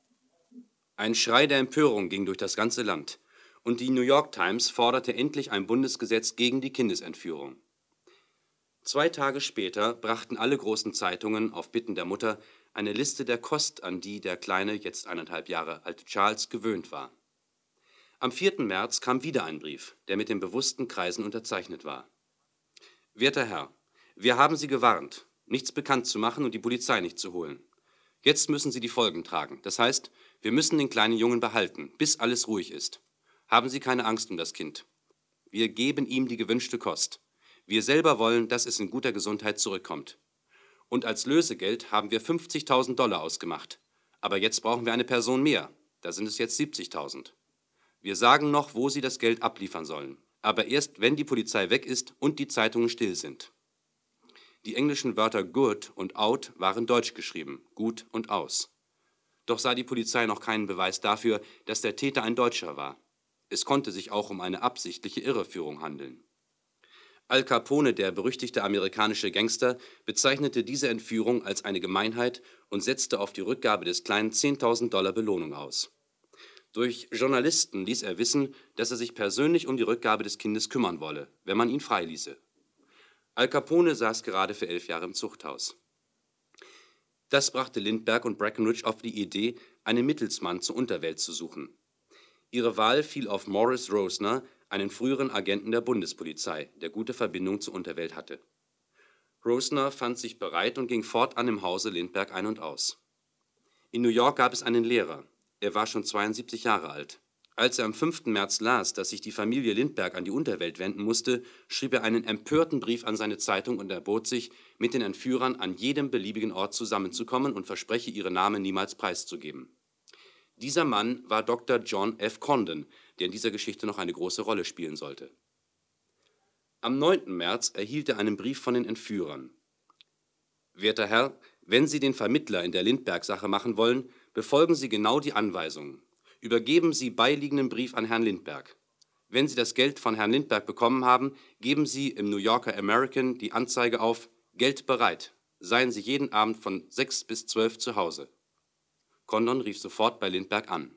Ein Schrei der Empörung ging durch das ganze Land und die New York Times forderte endlich ein Bundesgesetz gegen die Kindesentführung. 2 Tage später brachten alle großen Zeitungen auf Bitten der Mutter eine Liste der Kost, an die der kleine, jetzt 1,5 Jahre alte Charles gewöhnt war. Am 4. März kam wieder ein Brief, der mit den bewussten Kreisen unterzeichnet war. Werter Herr, wir haben Sie gewarnt, nichts bekannt zu machen und die Polizei nicht zu holen. Jetzt müssen Sie die Folgen tragen. Das heißt, wir müssen den kleinen Jungen behalten, bis alles ruhig ist. Haben Sie keine Angst um das Kind. Wir geben ihm die gewünschte Kost. Wir selber wollen, dass es in guter Gesundheit zurückkommt. Und als Lösegeld haben wir $50.000 ausgemacht. Aber jetzt brauchen wir eine Person mehr. Da sind es jetzt 70.000. Wir sagen noch, wo Sie das Geld abliefern sollen. Aber erst, wenn die Polizei weg ist und die Zeitungen still sind. Die englischen Wörter good und out waren deutsch geschrieben, gut und aus. Doch sah die Polizei noch keinen Beweis dafür, dass der Täter ein Deutscher war. Es konnte sich auch um eine absichtliche Irreführung handeln. Al Capone, der berüchtigte amerikanische Gangster, bezeichnete diese Entführung als eine Gemeinheit und setzte auf die Rückgabe des Kleinen $10.000 Belohnung aus. Durch Journalisten ließ er wissen, dass er sich persönlich um die Rückgabe des Kindes kümmern wolle, wenn man ihn freiließe. Al Capone saß gerade für 11 Jahre im Zuchthaus. Das brachte Lindbergh und Breckinridge auf die Idee, einen Mittelsmann zur Unterwelt zu suchen. Ihre Wahl fiel auf Morris Rosner, einen früheren Agenten der Bundespolizei, der gute Verbindung zur Unterwelt hatte. Rosner fand sich bereit und ging fortan im Hause Lindbergh ein und aus. In New York gab es einen Lehrer. Er war schon 72 Jahre alt. Als er am 5. März las, dass sich die Familie Lindbergh an die Unterwelt wenden musste, schrieb er einen empörten Brief an seine Zeitung und erbot sich, mit den Entführern an jedem beliebigen Ort zusammenzukommen und verspreche, ihre Namen niemals preiszugeben. Dieser Mann war Dr. John F. Condon, der in dieser Geschichte noch eine große Rolle spielen sollte. Am 9. März erhielt er einen Brief von den Entführern. Werter Herr, wenn Sie den Vermittler in der Lindbergh-Sache machen wollen, befolgen Sie genau die Anweisungen. Übergeben Sie beiliegenden Brief an Herrn Lindbergh. Wenn Sie das Geld von Herrn Lindbergh bekommen haben, geben Sie im New Yorker American die Anzeige auf Geld bereit. Seien Sie jeden Abend von 6 bis 12 zu Hause. Condon rief sofort bei Lindbergh an.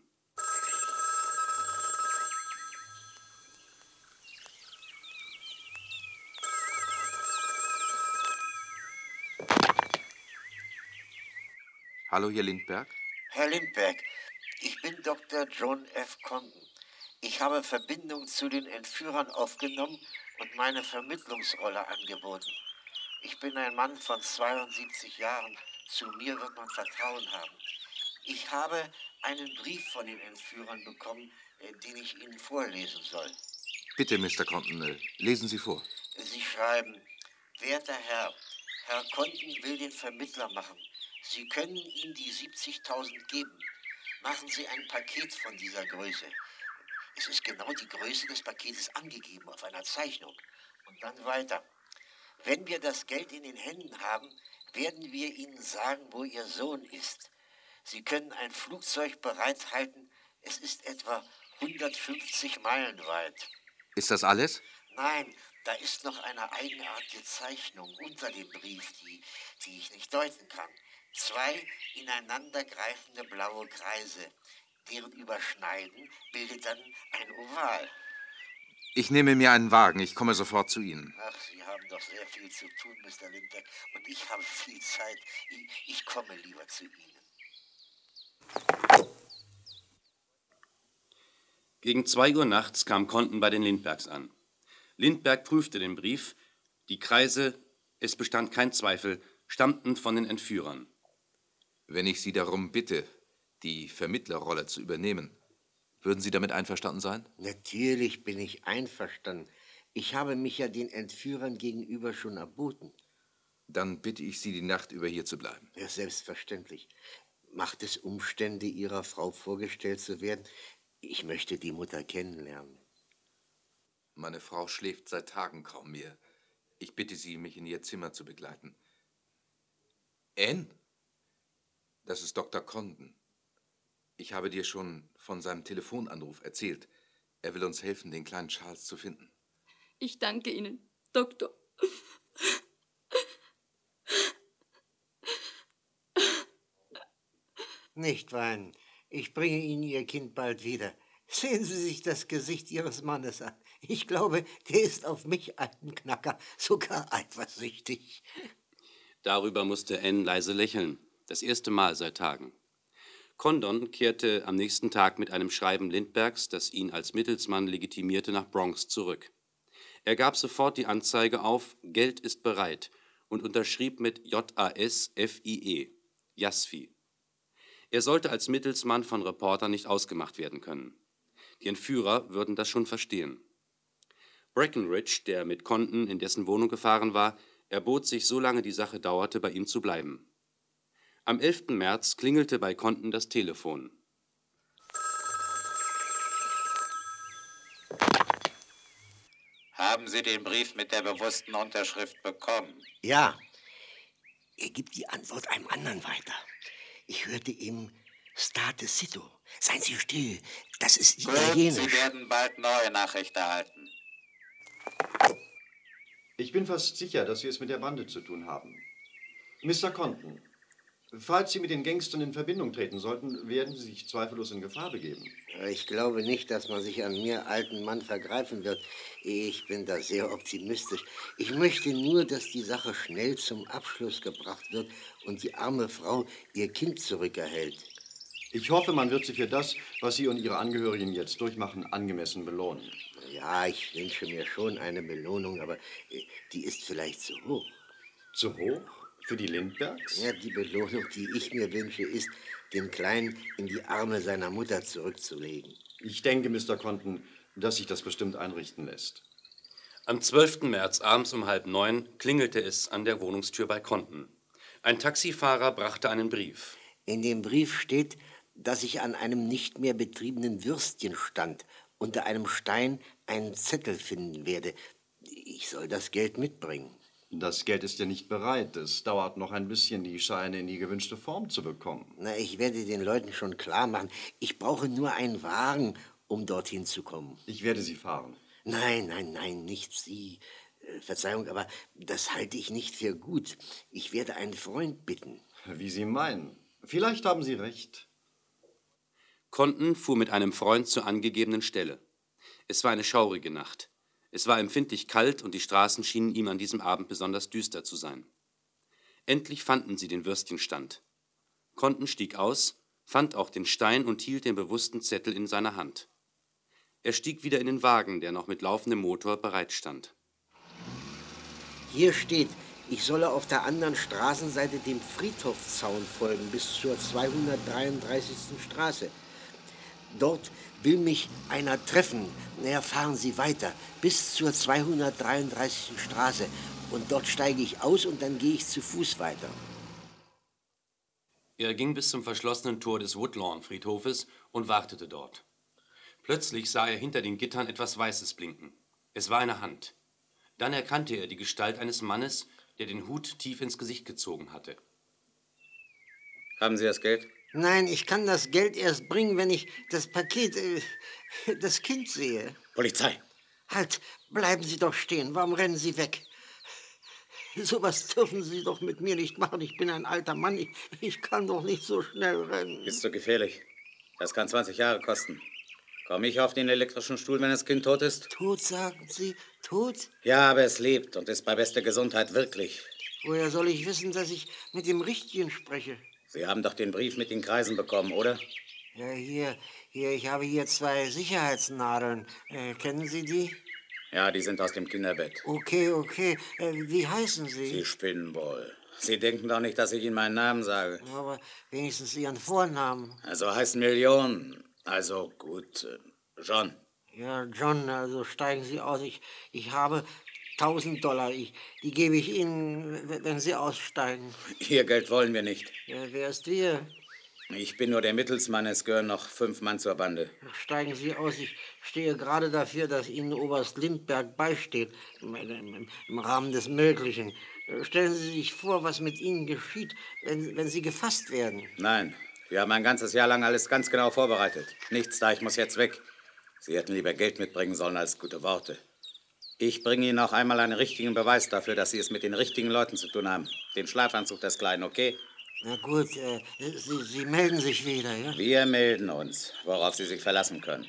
Hallo, Herr Lindbergh. Herr Lindbergh, ich bin Dr. John F. Condon. Ich habe Verbindung zu den Entführern aufgenommen und meine Vermittlungsrolle angeboten. Ich bin ein Mann von 72 Jahren. Zu mir wird man Vertrauen haben. Ich habe einen Brief von den Entführern bekommen, den ich Ihnen vorlesen soll. Bitte, Mr. Condon, lesen Sie vor. Sie schreiben, werter Herr, Herr Condon will den Vermittler machen. Sie können ihm die 70.000 geben. Machen Sie ein Paket von dieser Größe. Es ist genau die Größe des Paketes angegeben auf einer Zeichnung. Und dann weiter. Wenn wir das Geld in den Händen haben, werden wir Ihnen sagen, wo Ihr Sohn ist. Sie können ein Flugzeug bereithalten. Es ist etwa 150 Meilen weit. Ist das alles? Nein, da ist noch eine eigenartige Zeichnung unter dem Brief, die ich nicht deuten kann. 2 ineinandergreifende blaue Kreise. Deren Überschneiden bildet dann ein Oval. Ich nehme mir einen Wagen. Ich komme sofort zu Ihnen. Ach, Sie haben doch sehr viel zu tun, Mr. Lindbergh. Und ich habe viel Zeit. Ich komme lieber zu Ihnen. Gegen 2 Uhr nachts kam Condon bei den Lindberghs an. Lindbergh prüfte den Brief. Die Kreise Es bestand kein Zweifel, stammten von den Entführern. Wenn ich Sie darum bitte, die Vermittlerrolle zu übernehmen, würden Sie damit einverstanden sein? Natürlich bin ich einverstanden. Ich habe mich ja den Entführern gegenüber schon erboten. Dann bitte ich Sie, die Nacht über hier zu bleiben. Ja, selbstverständlich. Macht es Umstände, Ihrer Frau vorgestellt zu werden? Ich möchte die Mutter kennenlernen. Meine Frau schläft seit Tagen kaum mehr. Ich bitte Sie, mich in ihr Zimmer zu begleiten. Anne? Das ist Dr. Condon. Ich habe dir schon von seinem Telefonanruf erzählt. Er will uns helfen, den kleinen Charles zu finden. Ich danke Ihnen, Doktor. Nicht weinen. Ich bringe Ihnen Ihr Kind bald wieder. Sehen Sie sich das Gesicht Ihres Mannes an. Ich glaube, der ist auf mich, alten Knacker, sogar eifersüchtig. Darüber musste Anne leise lächeln, das erste Mal seit Tagen. Condon kehrte am nächsten Tag mit einem Schreiben Lindberghs, das ihn als Mittelsmann legitimierte, nach Bronx zurück. Er gab sofort die Anzeige auf, Geld ist bereit, und unterschrieb mit J-A-S-F-I-E, Jasfi. Er sollte als Mittelsmann von Reportern nicht ausgemacht werden können. Die Entführer würden das schon verstehen. Breckenridge, der mit Condon in dessen Wohnung gefahren war, erbot sich, solange die Sache dauerte, bei ihm zu bleiben. Am 11. März klingelte bei Condon das Telefon. Haben Sie den Brief mit der bewussten Unterschrift bekommen? Ja. Er gibt die Antwort einem anderen weiter. Ich hörte ihm State Sito. Seien Sie still, das ist Italienisch. Gut, Sie werden bald neue Nachricht erhalten. Ich bin fast sicher, dass Sie es mit der Bande zu tun haben. Mr. Condon, falls Sie mit den Gangstern in Verbindung treten sollten, werden Sie sich zweifellos in Gefahr begeben. Ich glaube nicht, dass man sich an mir, alten Mann, vergreifen wird. Ich bin da sehr optimistisch. Ich möchte nur, dass die Sache schnell zum Abschluss gebracht wird und die arme Frau ihr Kind zurückerhält. Ich hoffe, man wird Sie für das, was Sie und Ihre Angehörigen jetzt durchmachen, angemessen belohnen. Ja, ich wünsche mir schon eine Belohnung, aber die ist vielleicht zu hoch. Zu hoch? Für die Lindberghs? Ja, die Belohnung, die ich mir wünsche, ist, den Kleinen in die Arme seiner Mutter zurückzulegen. Ich denke, Mr. Condon, dass sich das bestimmt einrichten lässt. Am 12. März abends um 8:30 klingelte es an der Wohnungstür bei Condon. Ein Taxifahrer brachte einen Brief. In dem Brief steht, dass ich an einem nicht mehr betriebenen Würstchenstand unter einem Stein einen Zettel finden werde. Ich soll das Geld mitbringen. Das Geld ist ja nicht bereit. Es dauert noch ein bisschen, die Scheine in die gewünschte Form zu bekommen. Na, ich werde den Leuten schon klar machen. Ich brauche nur einen Wagen, um dorthin zu kommen. Ich werde Sie fahren. Nein, nein, nein, nicht Sie. Verzeihung, aber das halte ich nicht für gut. Ich werde einen Freund bitten. Wie Sie meinen. Vielleicht haben Sie recht. Condon fuhr mit einem Freund zur angegebenen Stelle. Es war eine schaurige Nacht. Es war empfindlich kalt und die Straßen schienen ihm an diesem Abend besonders düster zu sein. Endlich fanden sie den Würstchenstand. Condon stieg aus, fand auch den Stein und hielt den bewussten Zettel in seiner Hand. Er stieg wieder in den Wagen, der noch mit laufendem Motor bereitstand. Hier steht, ich solle auf der anderen Straßenseite dem Friedhofszaun folgen bis zur 233. Straße. Dort will mich einer treffen. Naja, fahren Sie weiter bis zur 233. Straße. Und dort steige ich aus und dann gehe ich zu Fuß weiter. Er ging bis zum verschlossenen Tor des Woodlawn-Friedhofes und wartete dort. Plötzlich sah er hinter den Gittern etwas Weißes blinken. Es war eine Hand. Dann erkannte er die Gestalt eines Mannes, der den Hut tief ins Gesicht gezogen hatte. Haben Sie das Geld? Nein, ich kann das Geld erst bringen, wenn ich das Paket, das Kind sehe. Polizei! Halt, bleiben Sie doch stehen. Warum rennen Sie weg? Sowas dürfen Sie doch mit mir nicht machen. Ich bin ein alter Mann. Ich kann doch nicht so schnell rennen. Ist so gefährlich. Das kann 20 Jahre kosten. Komme ich auf den elektrischen Stuhl, wenn das Kind tot ist? Tot, sagen Sie? Tot? Ja, aber es lebt und ist bei bester Gesundheit, wirklich. Woher soll ich wissen, dass ich mit dem Richtigen spreche? Sie haben doch den Brief mit den Kreisen bekommen, oder? Ja, hier, ich habe hier 2 Sicherheitsnadeln. Kennen Sie die? Ja, die sind aus dem Kinderbett. Okay, okay. Wie heißen Sie? Sie spinnen wohl. Sie denken doch nicht, dass ich Ihnen meinen Namen sage. Aber wenigstens Ihren Vornamen. Also heißen Millionen. Also gut, John. Ja, John, also steigen Sie aus. Ich habe $1000. Die gebe ich Ihnen, wenn Sie aussteigen. Ihr Geld wollen wir nicht. Ja, wer ist wir? Ich bin nur der Mittelsmann, es gehören noch 5 Mann zur Bande. Steigen Sie aus. Ich stehe gerade dafür, dass Ihnen Oberst Lindberg beisteht, im Rahmen des Möglichen. Stellen Sie sich vor, was mit Ihnen geschieht, wenn Sie gefasst werden. Nein, wir haben ein ganzes Jahr lang alles ganz genau vorbereitet. Nichts da, ich muss jetzt weg. Sie hätten lieber Geld mitbringen sollen als gute Worte. Ich bringe Ihnen auch einmal einen richtigen Beweis dafür, dass Sie es mit den richtigen Leuten zu tun haben. Den Schlafanzug des Kleinen, okay? Na gut, Sie melden sich wieder, ja? Wir melden uns, worauf Sie sich verlassen können.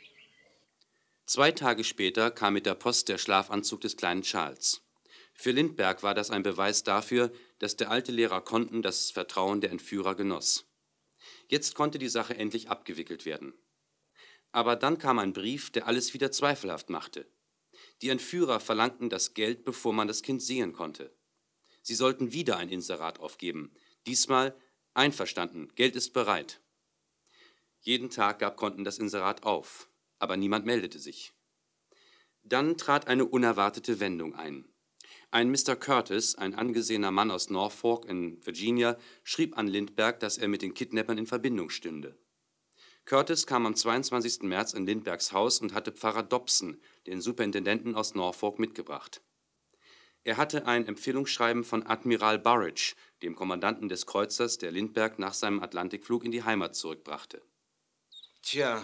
2 Tage später kam mit der Post der Schlafanzug des kleinen Charles. Für Lindberg war das ein Beweis dafür, dass der alte Lehrer Condon das Vertrauen der Entführer genoss. Jetzt konnte die Sache endlich abgewickelt werden. Aber dann kam ein Brief, der alles wieder zweifelhaft machte. Die Entführer verlangten das Geld, bevor man das Kind sehen konnte. Sie sollten wieder ein Inserat aufgeben. Diesmal einverstanden, Geld ist bereit. Jeden Tag gab Condon das Inserat auf, aber niemand meldete sich. Dann trat eine unerwartete Wendung ein. Ein Mr. Curtis, ein angesehener Mann aus Norfolk in Virginia, schrieb an Lindberg, dass er mit den Kidnappern in Verbindung stünde. Curtis kam am 22. März in Lindbergs Haus und hatte Pfarrer Dobson, den Superintendenten aus Norfolk, mitgebracht. Er hatte ein Empfehlungsschreiben von Admiral Burridge, dem Kommandanten des Kreuzers, der Lindberg nach seinem Atlantikflug in die Heimat zurückbrachte. Tja,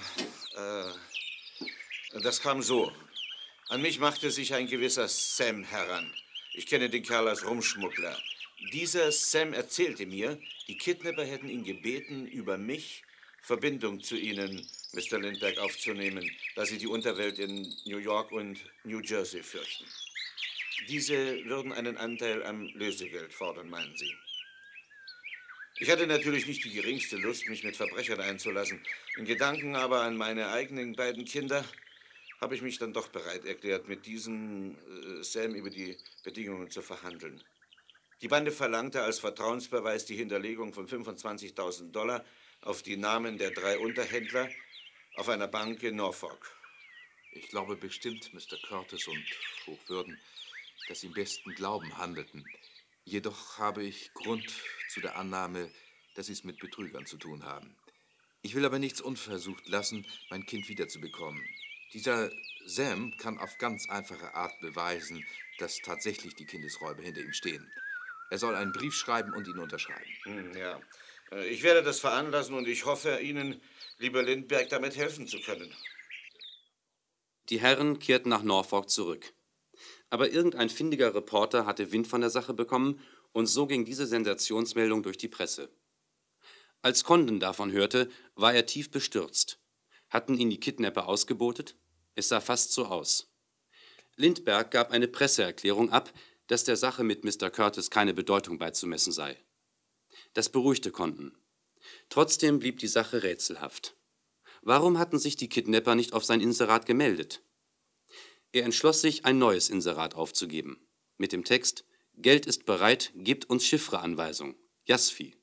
das kam so. An mich machte sich ein gewisser Sam heran. Ich kenne den Kerl als Rumschmuggler. Dieser Sam erzählte mir, die Kidnapper hätten ihn gebeten, über mich Verbindung zu Ihnen, Mr. Lindberg, aufzunehmen, da Sie die Unterwelt in New York und New Jersey fürchten. Diese würden einen Anteil am Lösegeld fordern, meinen Sie. Ich hatte natürlich nicht die geringste Lust, mich mit Verbrechern einzulassen. In Gedanken aber an meine eigenen beiden Kinder habe ich mich dann doch bereit erklärt, mit diesem Sam über die Bedingungen zu verhandeln. Die Bande verlangte als Vertrauensbeweis die Hinterlegung von $25.000 auf die Namen der 3 Unterhändler auf einer Bank in Norfolk. Ich glaube bestimmt, Mr. Curtis und Hochwürden, dass Sie im besten Glauben handelten. Jedoch habe ich Grund zu der Annahme, dass Sie es mit Betrügern zu tun haben. Ich will aber nichts unversucht lassen, mein Kind wiederzubekommen. Dieser Sam kann auf ganz einfache Art beweisen, dass tatsächlich die Kindesräuber hinter ihm stehen. Er soll einen Brief schreiben und ihn unterschreiben. Ja, ich werde das veranlassen und ich hoffe, Ihnen, lieber Lindberg, damit helfen zu können. Die Herren kehrten nach Norfolk zurück. Aber irgendein findiger Reporter hatte Wind von der Sache bekommen und so ging diese Sensationsmeldung durch die Presse. Als Condon davon hörte, war er tief bestürzt. Hatten ihn die Kidnapper ausgebotet? Es sah fast so aus. Lindberg gab eine Presseerklärung ab, dass der Sache mit Mr. Curtis keine Bedeutung beizumessen sei. Das beruhigte Condon. Trotzdem blieb die Sache rätselhaft. Warum hatten sich die Kidnapper nicht auf sein Inserat gemeldet? Er entschloss sich, ein neues Inserat aufzugeben. Mit dem Text: Geld ist bereit, gebt uns Chiffreanweisung. Jasfi.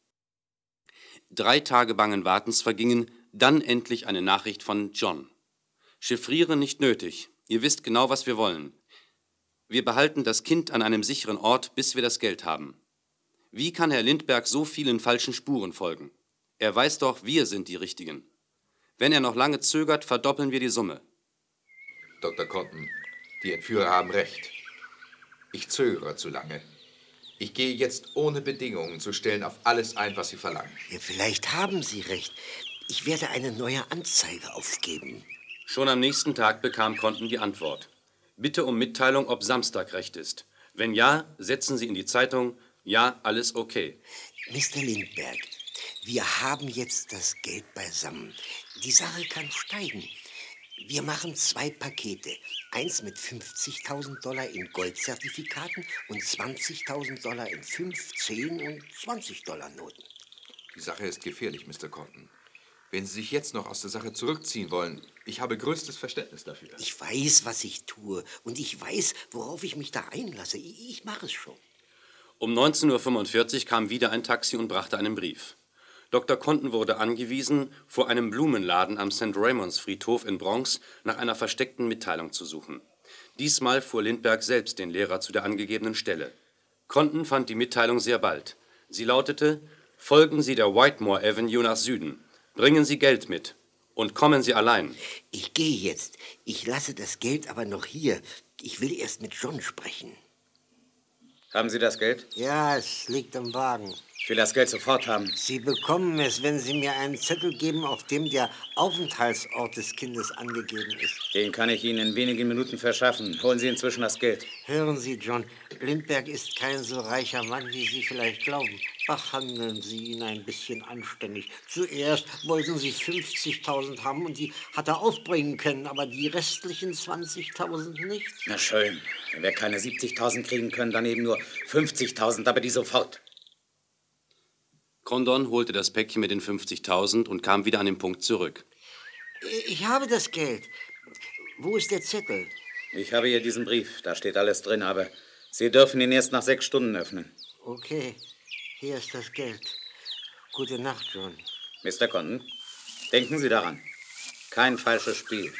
3 Tage bangen Wartens vergingen, dann endlich eine Nachricht von John. Chiffrieren nicht nötig. Ihr wisst genau, was wir wollen. Wir behalten das Kind an einem sicheren Ort, bis wir das Geld haben. Wie kann Herr Lindberg so vielen falschen Spuren folgen? Er weiß doch, wir sind die Richtigen. Wenn er noch lange zögert, verdoppeln wir die Summe. Dr. Condon, die Entführer haben recht. Ich zögere zu lange. Ich gehe jetzt ohne Bedingungen zu stellen auf alles ein, was Sie verlangen. Ja, vielleicht haben Sie recht. Ich werde eine neue Anzeige aufgeben. Schon am nächsten Tag bekam Condon die Antwort. Bitte um Mitteilung, ob Samstag recht ist. Wenn ja, setzen Sie in die Zeitung: Ja, alles okay. Mr. Lindberg, wir haben jetzt das Geld beisammen. Die Sache kann steigen. Wir machen 2 Pakete. Eins mit $50.000 in Goldzertifikaten und $20.000 in 5, 10 und $20 Noten. Die Sache ist gefährlich, Mr. Condon. Wenn Sie sich jetzt noch aus der Sache zurückziehen wollen, ich habe größtes Verständnis dafür. Ich weiß, was ich tue. Und ich weiß, worauf ich mich da einlasse. Ich mache es schon. Um 19:45 Uhr kam wieder ein Taxi und brachte einen Brief. Dr. Condon wurde angewiesen, vor einem Blumenladen am St. Raymonds Friedhof in Bronx nach einer versteckten Mitteilung zu suchen. Diesmal fuhr Lindbergh selbst den Lehrer zu der angegebenen Stelle. Condon fand die Mitteilung sehr bald. Sie lautete: Folgen Sie der Whitemore Avenue nach Süden. Bringen Sie Geld mit. Und kommen Sie allein. Ich gehe jetzt. Ich lasse das Geld aber noch hier. Ich will erst mit John sprechen. Haben Sie das Geld? Ja, es liegt im Wagen. Ich will das Geld sofort haben. Sie bekommen es, wenn Sie mir einen Zettel geben, auf dem der Aufenthaltsort des Kindes angegeben ist. Den kann ich Ihnen in wenigen Minuten verschaffen. Holen Sie inzwischen das Geld. Hören Sie, John, Lindbergh ist kein so reicher Mann, wie Sie vielleicht glauben. Behandeln Sie ihn ein bisschen anständig. Zuerst wollten Sie 50.000 haben und die hat er aufbringen können, aber die restlichen 20.000 nicht. Na schön. Wenn wir keine 70.000 kriegen können, dann eben nur 50.000, aber die sofort. Condon holte das Päckchen mit den 50.000 und kam wieder an den Punkt zurück. Ich habe das Geld. Wo ist der Zettel? Ich habe hier diesen Brief. Da steht alles drin, aber Sie dürfen ihn erst nach 6 Stunden öffnen. Okay, hier ist das Geld. Gute Nacht, John. Mr. Condon, denken Sie daran. Kein falsches Spiel.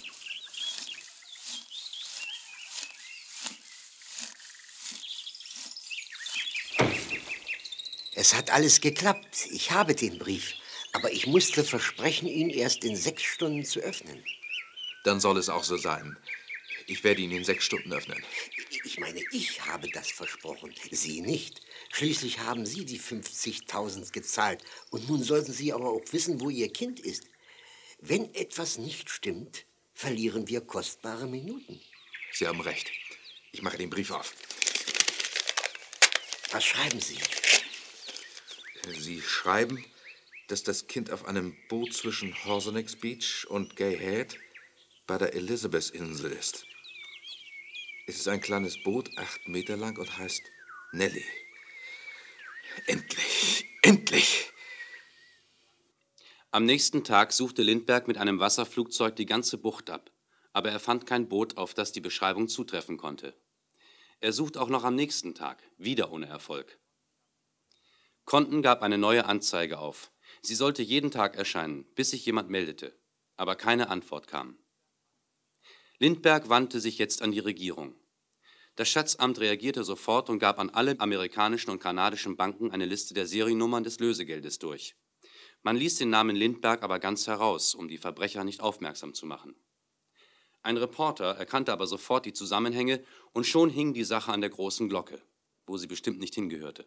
Es hat alles geklappt. Ich habe den Brief. Aber ich musste versprechen, ihn erst in 6 Stunden zu öffnen. Dann soll es auch so sein. Ich werde ihn in 6 Stunden öffnen. Ich meine, ich habe das versprochen, Sie nicht. Schließlich haben Sie die 50.000 gezahlt. Und nun sollten Sie aber auch wissen, wo Ihr Kind ist. Wenn etwas nicht stimmt, verlieren wir kostbare Minuten. Sie haben recht. Ich mache den Brief auf. Was schreiben Sie? Sie schreiben, dass das Kind auf einem Boot zwischen Horsonix Beach und Gay Head bei der Elizabeth-Insel ist. Es ist ein kleines Boot, 8 Meter lang und heißt Nellie. Endlich, endlich! Am nächsten Tag suchte Lindbergh mit einem Wasserflugzeug die ganze Bucht ab, aber er fand kein Boot, auf das die Beschreibung zutreffen konnte. Er sucht auch noch am nächsten Tag, wieder ohne Erfolg. Condon gab eine neue Anzeige auf. Sie sollte jeden Tag erscheinen, bis sich jemand meldete, aber keine Antwort kam. Lindbergh wandte sich jetzt an die Regierung. Das Schatzamt reagierte sofort und gab an alle amerikanischen und kanadischen Banken eine Liste der Seriennummern des Lösegeldes durch. Man ließ den Namen Lindbergh aber ganz heraus, um die Verbrecher nicht aufmerksam zu machen. Ein Reporter erkannte aber sofort die Zusammenhänge und schon hing die Sache an der großen Glocke, wo sie bestimmt nicht hingehörte.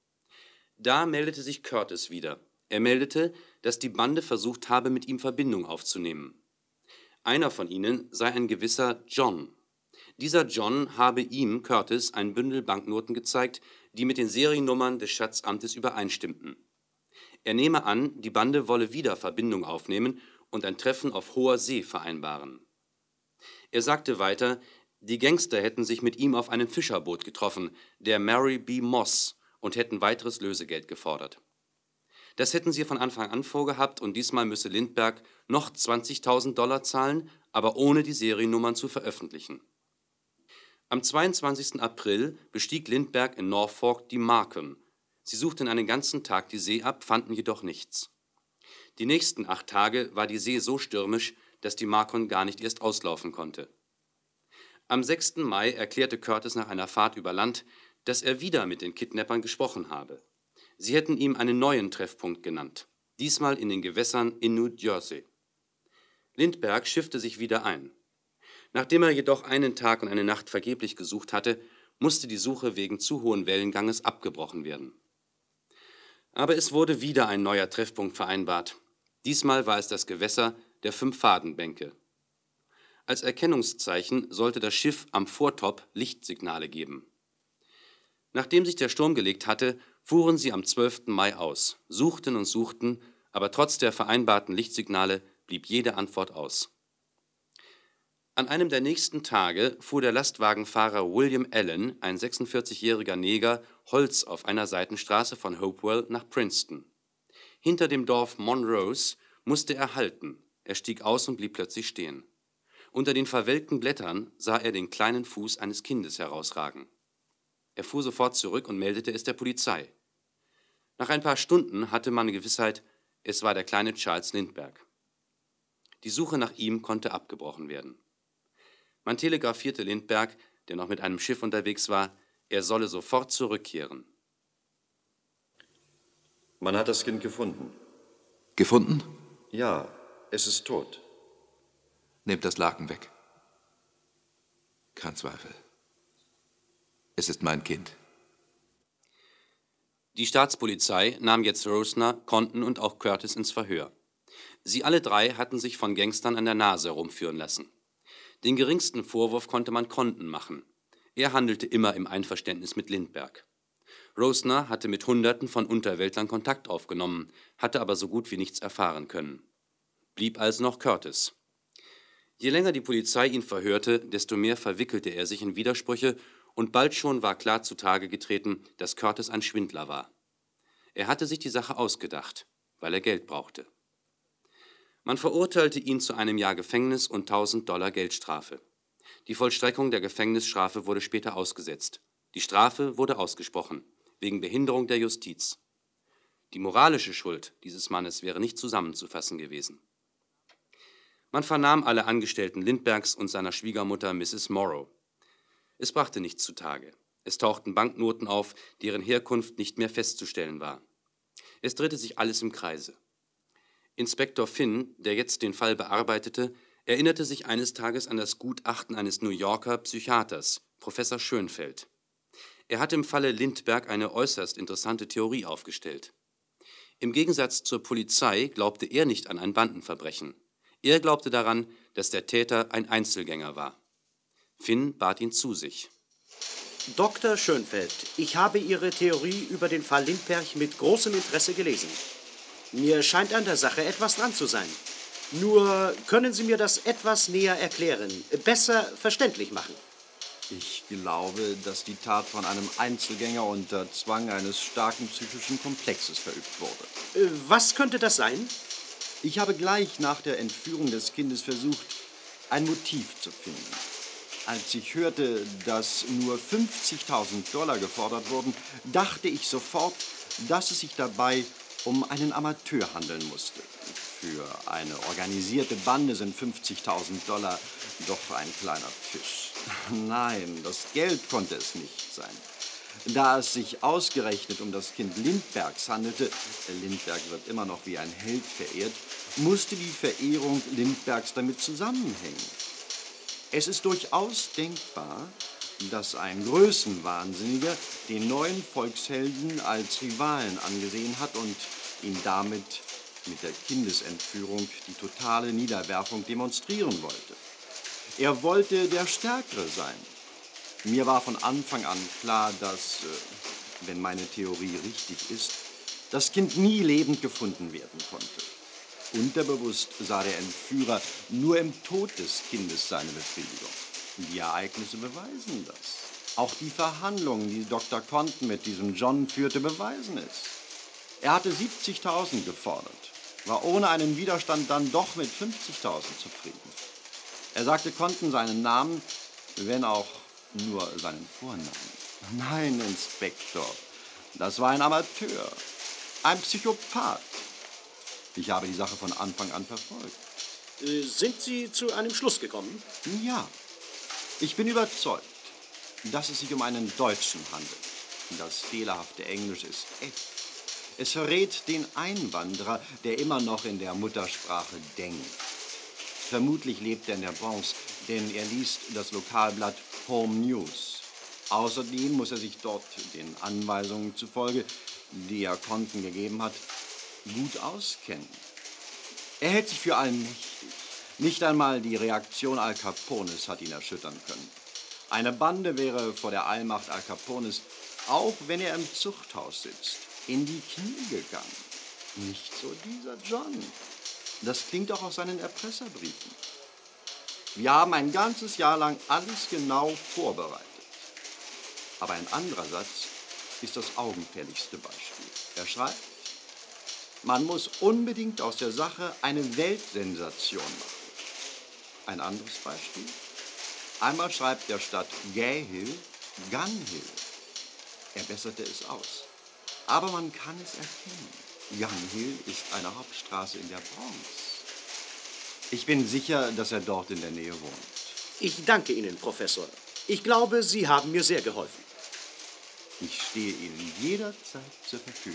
Da meldete sich Curtis wieder. Er meldete, dass die Bande versucht habe, mit ihm Verbindung aufzunehmen. Einer von ihnen sei ein gewisser John. Dieser John habe ihm, Curtis, ein Bündel Banknoten gezeigt, die mit den Seriennummern des Schatzamtes übereinstimmten. Er nehme an, die Bande wolle wieder Verbindung aufnehmen und ein Treffen auf hoher See vereinbaren. Er sagte weiter, die Gangster hätten sich mit ihm auf einem Fischerboot getroffen, der Mary B. Moss, und hätten weiteres Lösegeld gefordert. Das hätten sie von Anfang an vorgehabt und diesmal müsse Lindbergh noch $20.000 zahlen, aber ohne die Seriennummern zu veröffentlichen. Am 22. April bestieg Lindbergh in Norfolk die Marken. Sie suchten einen ganzen Tag die See ab, fanden jedoch nichts. Die nächsten 8 Tage war die See so stürmisch, dass die Marken gar nicht erst auslaufen konnte. Am 6. Mai erklärte Curtis nach einer Fahrt über Land, dass er wieder mit den Kidnappern gesprochen habe. Sie hätten ihm einen neuen Treffpunkt genannt, diesmal in den Gewässern in New Jersey. Lindbergh schiffte sich wieder ein. Nachdem er jedoch einen Tag und eine Nacht vergeblich gesucht hatte, musste die Suche wegen zu hohen Wellenganges abgebrochen werden. Aber es wurde wieder ein neuer Treffpunkt vereinbart. Diesmal war es das Gewässer der 5 Fadenbänke. Als Erkennungszeichen sollte das Schiff am Vortop Lichtsignale geben. Nachdem sich der Sturm gelegt hatte, fuhren sie am 12. Mai aus, suchten und suchten, aber trotz der vereinbarten Lichtsignale blieb jede Antwort aus. An einem der nächsten Tage fuhr der Lastwagenfahrer William Allen, ein 46-jähriger Neger, Holz auf einer Seitenstraße von Hopewell nach Princeton. Hinter dem Dorf Monrose musste er halten. Er stieg aus und blieb plötzlich stehen. Unter den verwelkten Blättern sah er den kleinen Fuß eines Kindes herausragen. Er fuhr sofort zurück und meldete es der Polizei. Nach ein paar Stunden hatte man Gewissheit, es war der kleine Charles Lindbergh. Die Suche nach ihm konnte abgebrochen werden. Man telegrafierte Lindbergh, der noch mit einem Schiff unterwegs war, er solle sofort zurückkehren. Man hat das Kind gefunden. Gefunden? Ja, es ist tot. Nehmt das Laken weg. Kein Zweifel. Es ist mein Kind. Die Staatspolizei nahm jetzt Rosner, Condon und auch Curtis ins Verhör. Sie alle drei hatten sich von Gangstern an der Nase herumführen lassen. Den geringsten Vorwurf konnte man Condon machen. Er handelte immer im Einverständnis mit Lindbergh. Rosner hatte mit Hunderten von Unterweltlern Kontakt aufgenommen, hatte aber so gut wie nichts erfahren können. Blieb also noch Curtis. Je länger die Polizei ihn verhörte, desto mehr verwickelte er sich in Widersprüche und bald schon war klar zutage getreten, dass Curtis ein Schwindler war. Er hatte sich die Sache ausgedacht, weil er Geld brauchte. Man verurteilte ihn zu einem Jahr Gefängnis und $1000 Geldstrafe. Die Vollstreckung der Gefängnisstrafe wurde später ausgesetzt. Die Strafe wurde ausgesprochen, wegen Behinderung der Justiz. Die moralische Schuld dieses Mannes wäre nicht zusammenzufassen gewesen. Man vernahm alle Angestellten Lindberghs und seiner Schwiegermutter Mrs. Morrow. Es brachte nichts zutage. Es tauchten Banknoten auf, deren Herkunft nicht mehr festzustellen war. Es drehte sich alles im Kreise. Inspektor Finn, der jetzt den Fall bearbeitete, erinnerte sich eines Tages an das Gutachten eines New Yorker Psychiaters, Professor Schönfeld. Er hatte im Falle Lindbergh eine äußerst interessante Theorie aufgestellt. Im Gegensatz zur Polizei glaubte er nicht an ein Bandenverbrechen. Er glaubte daran, dass der Täter ein Einzelgänger war. Finn bat ihn zu sich. Dr. Schönfeld, ich habe Ihre Theorie über den Fall Lindbergh mit großem Interesse gelesen. Mir scheint an der Sache etwas dran zu sein. Nur können Sie mir das etwas näher erklären, besser verständlich machen. Ich glaube, dass die Tat von einem Einzelgänger unter Zwang eines starken psychischen Komplexes verübt wurde. Was könnte das sein? Ich habe gleich nach der Entführung des Kindes versucht, ein Motiv zu finden. Als ich hörte, dass nur $50.000 gefordert wurden, dachte ich sofort, dass es sich dabei um einen Amateur handeln musste. Für eine organisierte Bande sind $50.000 doch ein kleiner Fisch. Nein, das Geld konnte es nicht sein. Da es sich ausgerechnet um das Kind Lindberghs handelte, Lindbergh wird immer noch wie ein Held verehrt, musste die Verehrung Lindberghs damit zusammenhängen. Es ist durchaus denkbar, dass ein Größenwahnsinniger den neuen Volkshelden als Rivalen angesehen hat und ihn damit mit der Kindesentführung die totale Niederwerfung demonstrieren wollte. Er wollte der Stärkere sein. Mir war von Anfang an klar, dass, wenn meine Theorie richtig ist, das Kind nie lebend gefunden werden konnte. Unterbewusst sah der Entführer nur im Tod des Kindes seine Befriedigung. Die Ereignisse beweisen das. Auch die Verhandlungen, die Dr. Condon mit diesem John führte, beweisen es. Er hatte 70.000 gefordert, war ohne einen Widerstand dann doch mit 50.000 zufrieden. Er sagte Condon seinen Namen, wenn auch nur seinen Vornamen. Nein, Inspektor, das war ein Amateur, ein Psychopath. Ich habe die Sache von Anfang an verfolgt. Sind Sie zu einem Schluss gekommen? Ja. Ich bin überzeugt, dass es sich um einen Deutschen handelt. Das fehlerhafte Englisch ist echt. Es verrät den Einwanderer, der immer noch in der Muttersprache denkt. Vermutlich lebt er in der Bronx, denn er liest das Lokalblatt Home News. Außerdem muss er sich dort den Anweisungen zufolge, die er Condon gegeben hat, gut auskennen. Er hält sich für allmächtig. Nicht einmal die Reaktion Al Capones hat ihn erschüttern können. Eine Bande wäre vor der Allmacht Al Capones, auch wenn er im Zuchthaus sitzt, in die Knie gegangen. Nicht so dieser John. Das klingt auch aus seinen Erpresserbriefen. Wir haben ein ganzes Jahr lang alles genau vorbereitet. Aber ein anderer Satz ist das augenfälligste Beispiel. Er schreibt, Man muss unbedingt aus der Sache eine Weltsensation machen. Ein anderes Beispiel. Einmal schreibt er statt Gay Hill Gun Hill. Er besserte es aus. Aber man kann es erkennen. Gun Hill ist eine Hauptstraße in der Bronx. Ich bin sicher, dass er dort in der Nähe wohnt. Ich danke Ihnen, Professor. Ich glaube, Sie haben mir sehr geholfen. Ich stehe Ihnen jederzeit zur Verfügung.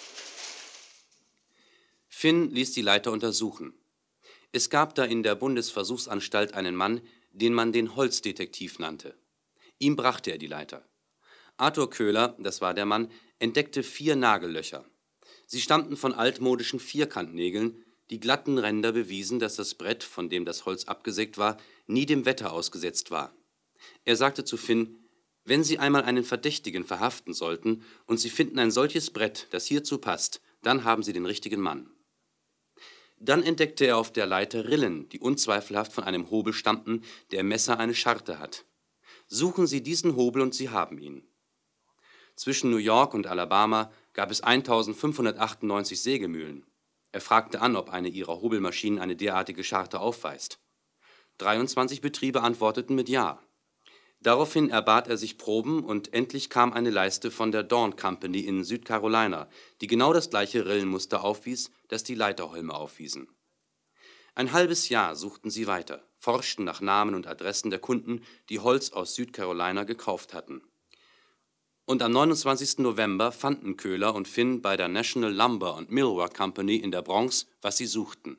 Finn ließ die Leiter untersuchen. Es gab da in der Bundesversuchsanstalt einen Mann, den man den Holzdetektiv nannte. Ihm brachte er die Leiter. Arthur Köhler, das war der Mann, entdeckte 4 Nagellöcher. Sie stammten von altmodischen Vierkantnägeln. Die glatten Ränder bewiesen, dass das Brett, von dem das Holz abgesägt war, nie dem Wetter ausgesetzt war. Er sagte zu Finn, wenn Sie einmal einen Verdächtigen verhaften sollten und Sie finden ein solches Brett, das hierzu passt, dann haben Sie den richtigen Mann. Dann entdeckte er auf der Leiter Rillen, die unzweifelhaft von einem Hobel stammten, der im Messer eine Scharte hat. Suchen Sie diesen Hobel und Sie haben ihn. Zwischen New York und Alabama gab es 1598 Sägemühlen. Er fragte an, ob eine ihrer Hobelmaschinen eine derartige Scharte aufweist. 23 Betriebe antworteten mit Ja. Daraufhin erbat er sich Proben und endlich kam eine Leiste von der Dawn Company in Südcarolina, die genau das gleiche Rillenmuster aufwies, das die Leiterholme aufwiesen. Ein halbes Jahr suchten sie weiter, forschten nach Namen und Adressen der Kunden, die Holz aus Südcarolina gekauft hatten. Und am 29. November fanden Köhler und Finn bei der National Lumber and Millwork Company in der Bronx, was sie suchten.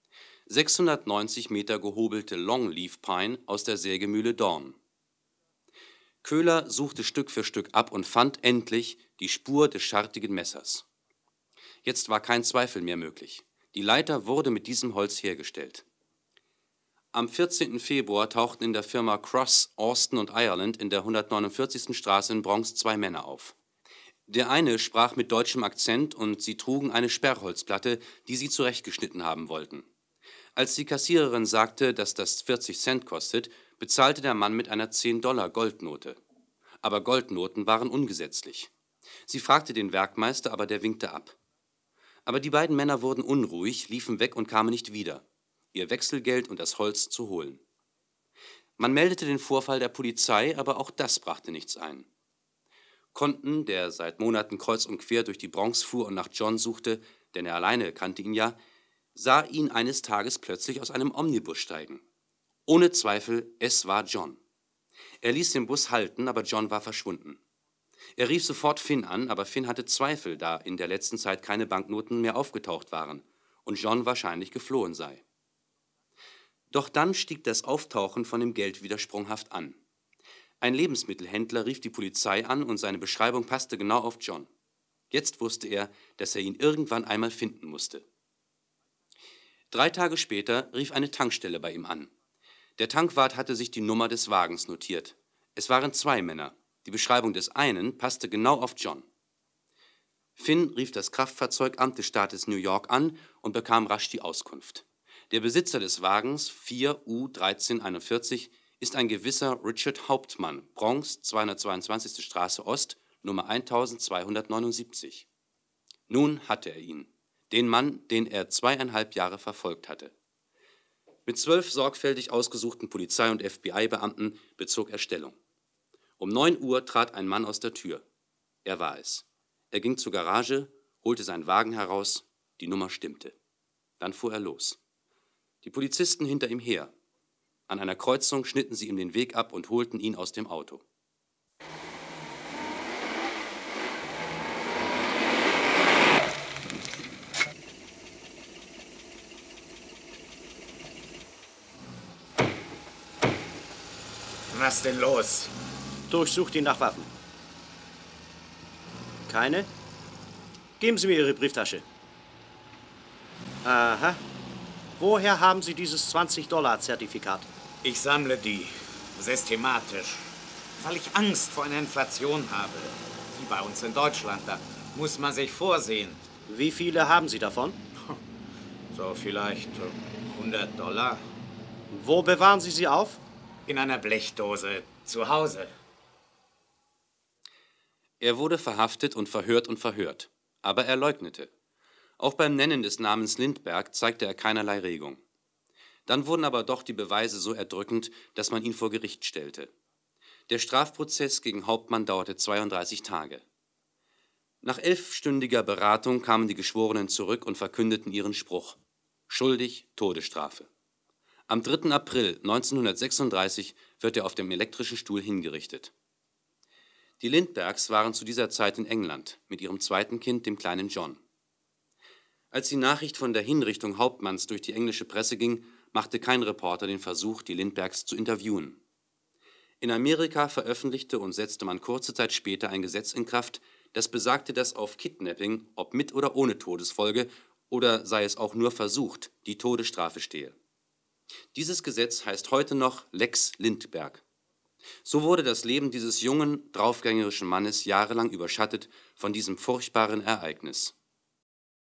690 Meter gehobelte Longleaf Pine aus der Sägemühle Dawn. Köhler suchte Stück für Stück ab und fand endlich die Spur des schartigen Messers. Jetzt war kein Zweifel mehr möglich. Die Leiter wurde mit diesem Holz hergestellt. Am 14. Februar tauchten in der Firma Cross, Austin und Ireland in der 149. Straße in Bronx 2 Männer auf. Der eine sprach mit deutschem Akzent und sie trugen eine Sperrholzplatte, die sie zurechtgeschnitten haben wollten. Als die Kassiererin sagte, dass das 40 Cent kostet, bezahlte der Mann mit einer 10$ Goldnote. Aber Goldnoten waren ungesetzlich. Sie fragte den Werkmeister, aber der winkte ab. Aber die beiden Männer wurden unruhig, liefen weg und kamen nicht wieder, ihr Wechselgeld und das Holz zu holen. Man meldete den Vorfall der Polizei, aber auch das brachte nichts ein. Conton, der seit Monaten kreuz und quer durch die Bronx fuhr und nach John suchte, denn er alleine kannte ihn ja, sah ihn eines Tages plötzlich aus einem Omnibus steigen. Ohne Zweifel, es war John. Er ließ den Bus halten, aber John war verschwunden. Er rief sofort Finn an, aber Finn hatte Zweifel, da in der letzten Zeit keine Banknoten mehr aufgetaucht waren und John wahrscheinlich geflohen sei. Doch dann stieg das Auftauchen von dem Geld wieder sprunghaft an. Ein Lebensmittelhändler rief die Polizei an und seine Beschreibung passte genau auf John. Jetzt wusste er, dass er ihn irgendwann einmal finden musste. 3 Tage später rief eine Tankstelle bei ihm an. Der Tankwart hatte sich die Nummer des Wagens notiert. Es waren 2 Männer. Die Beschreibung des einen passte genau auf John. Finn rief das Kraftfahrzeugamt des Staates New York an und bekam rasch die Auskunft. Der Besitzer des Wagens, 4U1341, ist ein gewisser Richard Hauptmann, Bronx, 222. Straße Ost, Nummer 1279. Nun hatte er ihn, den Mann, den er 2,5 Jahre verfolgt hatte. Mit 12 sorgfältig ausgesuchten Polizei- und FBI-Beamten bezog er Stellung. Um 9 Uhr trat ein Mann aus der Tür. Er war es. Er ging zur Garage, holte seinen Wagen heraus, die Nummer stimmte. Dann fuhr er los. Die Polizisten hinter ihm her. An einer Kreuzung schnitten sie ihm den Weg ab und holten ihn aus dem Auto. Was denn los? Durchsucht ihn nach Waffen. Keine? Geben Sie mir Ihre Brieftasche. Aha. Woher haben Sie dieses $20-Zertifikat? Ich sammle die systematisch, weil ich Angst vor einer Inflation habe. Wie bei uns in Deutschland, da muss man sich vorsehen. Wie viele haben Sie davon? So vielleicht $100. Wo bewahren Sie sie auf? In einer Blechdose zu Hause. Er wurde verhaftet und verhört, aber er leugnete. Auch beim Nennen des Namens Lindbergh zeigte er keinerlei Regung. Dann wurden aber doch die Beweise so erdrückend, dass man ihn vor Gericht stellte. Der Strafprozess gegen Hauptmann dauerte 32 Tage. Nach 11-stündiger Beratung kamen die Geschworenen zurück und verkündeten ihren Spruch: Schuldig, Todesstrafe. Am 3. April 1936 wird er auf dem elektrischen Stuhl hingerichtet. Die Lindberghs waren zu dieser Zeit in England mit ihrem zweiten Kind, dem kleinen John. Als die Nachricht von der Hinrichtung Hauptmanns durch die englische Presse ging, machte kein Reporter den Versuch, die Lindberghs zu interviewen. In Amerika veröffentlichte und setzte man kurze Zeit später ein Gesetz in Kraft, das besagte, dass auf Kidnapping, ob mit oder ohne Todesfolge oder sei es auch nur versucht, die Todesstrafe stehe. Dieses Gesetz heißt heute noch Lex Lindbergh. So wurde das Leben dieses jungen, draufgängerischen Mannes jahrelang überschattet von diesem furchtbaren Ereignis.